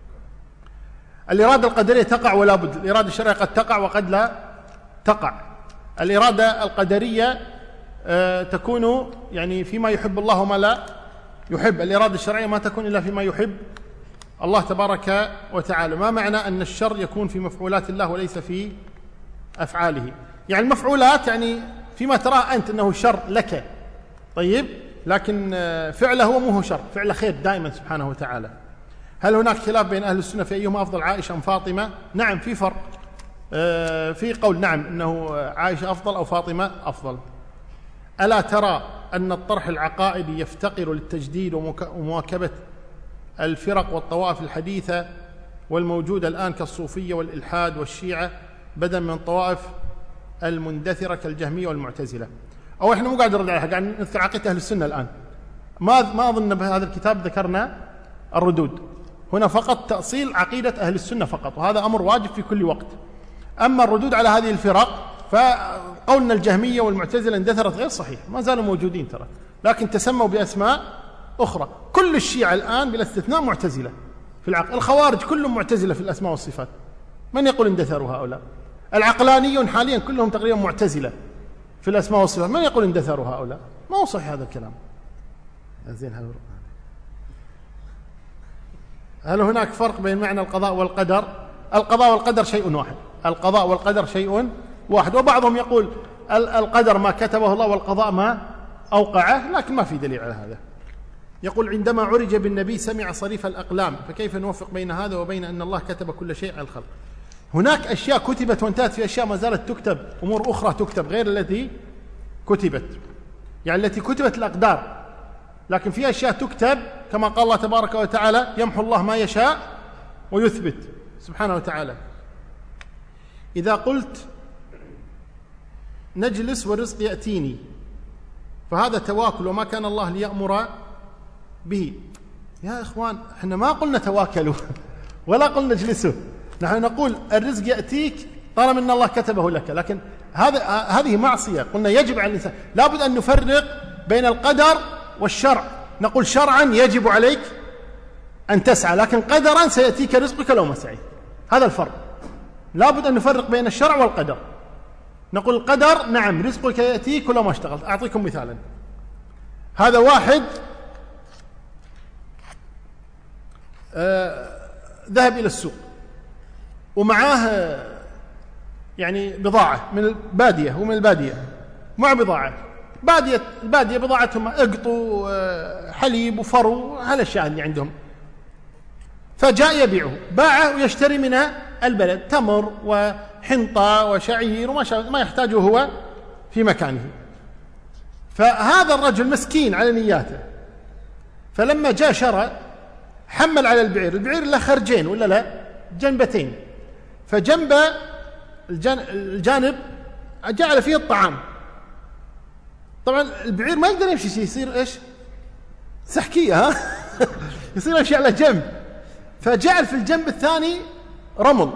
S1: الإرادة القدرية تقع ولا بد، الإرادة الشرعية قد تقع وقد لا تقع. الإرادة القدرية تكون يعني فيما يحب الله وما لا يحب، الإرادة الشرعية ما تكون إلا فيما يحب الله تبارك وتعالى. ما معنى أن الشر يكون في مفعولات الله وليس في أفعاله؟ يعني المفعولات يعني فيما تراه أنت أنه شر لك، طيب، لكن فعله هو مو هو شر، فعله خير دائما سبحانه وتعالى. هل هناك خلاف بين أهل السنة في أيهما أفضل، عائشة أم فاطمة؟ نعم، في فرق، في قول نعم أنه عائشة أفضل أو فاطمة أفضل. ألا ترى أن الطرح العقائدي يفتقر للتجديد ومواكبة الفرق والطوائف الحديثة والموجودة الآن كالصوفية والإلحاد والشيعة، بدلا من الطوائف المندثرة كالجهمية والمعتزلة؟ أو إحنا مو قاعد نرد عليها، قاعد نذكر عقيدة أهل السنة الآن. ما أظن بهذا الكتاب ذكرنا الردود، هنا فقط تأصيل عقيدة أهل السنة فقط، وهذا أمر واجب في كل وقت. أما الردود على هذه الفرق فقولنا الجهمية والمعتزلة اندثرت غير صحيح، ما زالوا موجودين ترى، لكن تسموا بأسماء أخرى. كل الشيعة الآن بلا استثناء معتزلة في العقل، الخوارج كلهم معتزلة في الأسماء والصفات. من يقول اندثروا هؤلاء؟ العقلانيون حاليا كلهم تقريبا معتزلة في الأسماء والصفات، من يقول اندثروا هؤلاء؟ ما هو صحيح هذا الكلام. زين، هل هناك فرق بين معنى القضاء والقدر؟ القضاء والقدر شيء واحد، القضاء والقدر شيء واحد. وبعضهم يقول القدر ما كتبه الله والقضاء ما أوقعه، لكن ما في دليل على هذا. يقول: عندما عرج بالنبي سمع صريف الأقلام، فكيف نوفق بين هذا وبين أن الله كتب كل شيء على الخلق؟ هناك أشياء كتبت وانتهت، في أشياء ما زالت تكتب، أمور أخرى تكتب غير التي كتبت، يعني التي كتبت الأقدار، لكن في أشياء تكتب كما قال الله تبارك وتعالى: يمحو الله ما يشاء ويثبت سبحانه وتعالى. إذا قلت نجلس والرزق يأتيني فهذا تواكل وما كان الله ليأمر به. يا إخوان، احنا ما قلنا تواكلوا ولا قلنا اجلسوا، نحن نقول الرزق يأتيك طالما أن الله كتبه لك، لكن هذه معصية. قلنا يجب على الإنسان، لابد أن نفرق بين القدر والشرع. نقول شرعا يجب عليك أن تسعى، لكن قدرا سيأتيك رزقك لو ما سعيت، هذا الفرق. لابد أن نفرق بين الشرع والقدر. نقول القدر نعم رزقك يأتيك ولو ما اشتغلت. أعطيكم مثالا، هذا واحد ذهب إلى السوق ومعاه يعني بضاعة من البادية، هو من البادية مع بضاعة البادية بضاعتهم اقط وحليب وفرو، هالأشياء اللي عندهم. فجاء يبيعه، باعه ويشتري منها البلد تمر وحنطة وشعير وما يحتاجه هو في مكانه. فهذا الرجل مسكين على نياته، فلما جاء شرى حمل على البعير له خرجين ولا لا جنبتين، فجنب الجانب جعل فيه الطعام. طبعا البعير ما يقدر يمشي، يصير ايش سحكية يصير يمشي على جنب، فجعل في الجنب الثاني رمل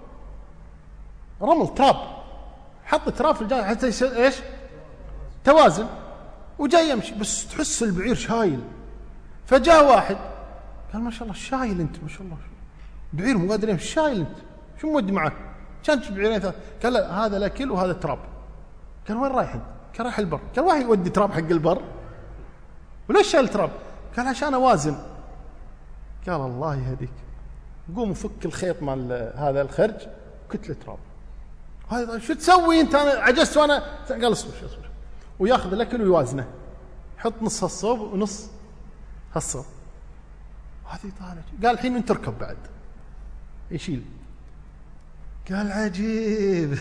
S1: تراب، حط تراب في الجانب حتى يصير ايش توازن، وجاي يمشي بس تحس البعير شايل. فجاء واحد قال ما شاء الله شايل انت، ما شاء الله بعير مو قادر يمشي، شايل انت شو مودي معك؟ كان بعيرين ثلاث. قال لا هذا الاكل وهذا تراب. قال وين رايح انت؟ قال رايح البر. قال واحد يودي تراب حق البر وليش شايل تراب؟ قال عشان اوازن. قال الله يهديك، قوم فك الخيط مال هذا الخرج كتله تراب. هذا شو تسوي انت؟ انا عجزت وانا. قال اصبر وياخذ الاكل ويوازنه، حط نص هالصوب ونص هالصوب. هذه طالع قال الحين انت تركب بعد يشيل. قال عجيب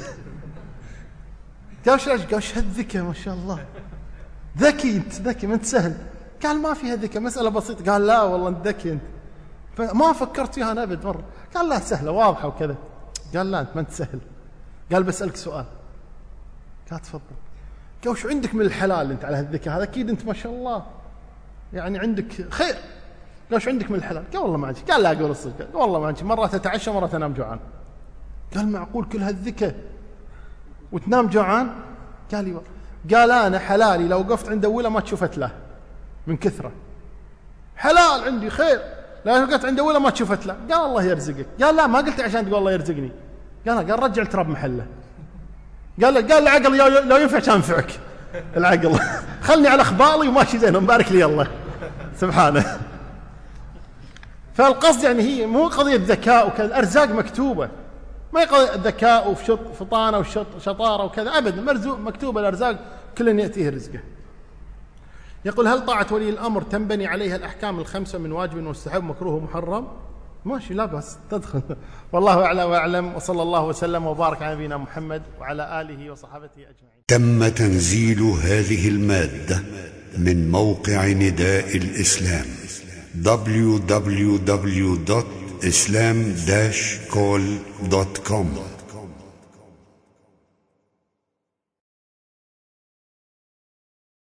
S1: قال وش قال وش هالذكاء ما شاء الله، ذكي انت، ذكي ما انت سهل. قال ما فيها ذكاء، مسألة بسيطة. قال لا والله انت ذكي انت، فما فكرت فيها انا ابد مرة. قال لا سهلة واضحة وكذا. قال لا انت ما انت سهل. قال بسألك سؤال. قال تفضل. قال وش عندك من الحلال انت على هالذكاء هذا؟ اكيد انت ما شاء الله يعني عندك خير. قال وش عندك من الحلال؟ قال والله ما عندي. قال لا اقول الصدق. قال والله ما عندي، مرة تتعشى مرة تنام جوعان. قال معقول كل هالذكاء وتنام جوعان؟ قال لي قال انا حلالي لو وقفت عند اوله ما تشوفت له من كثره، حلال عندي خير، لا وقفت عند اوله ما تشوفت له. قال الله يرزقك. قال لا ما قلت عشان تقول الله يرزقني. قال رجع التراب محله. قال العقل لو ينفع كان ينفعك العقل خلني على اخبالي وماشي زين ومبارك لي الله سبحانه. فالقصد يعني هي مو قضيه ذكاء وكذا، الارزاق مكتوبه، ما يقضي الذكاء وفطانه وشطاره وكذا ابدا، مرزوق مكتوبه الارزاق، كل ياتيه رزقه. يقول هل طاعه ولي الامر تنبني عليها الاحكام الخمسه من واجب ومستحب مكروه ومحرم؟ ماشي لا بأس تدخل. والله اعلى واعلم، وصلى الله وسلم وبارك على نبينا محمد وعلى اله وصحبه اجمعين.
S2: تم تنزيل هذه المادة من موقع نداء الإسلام www.islam-call.com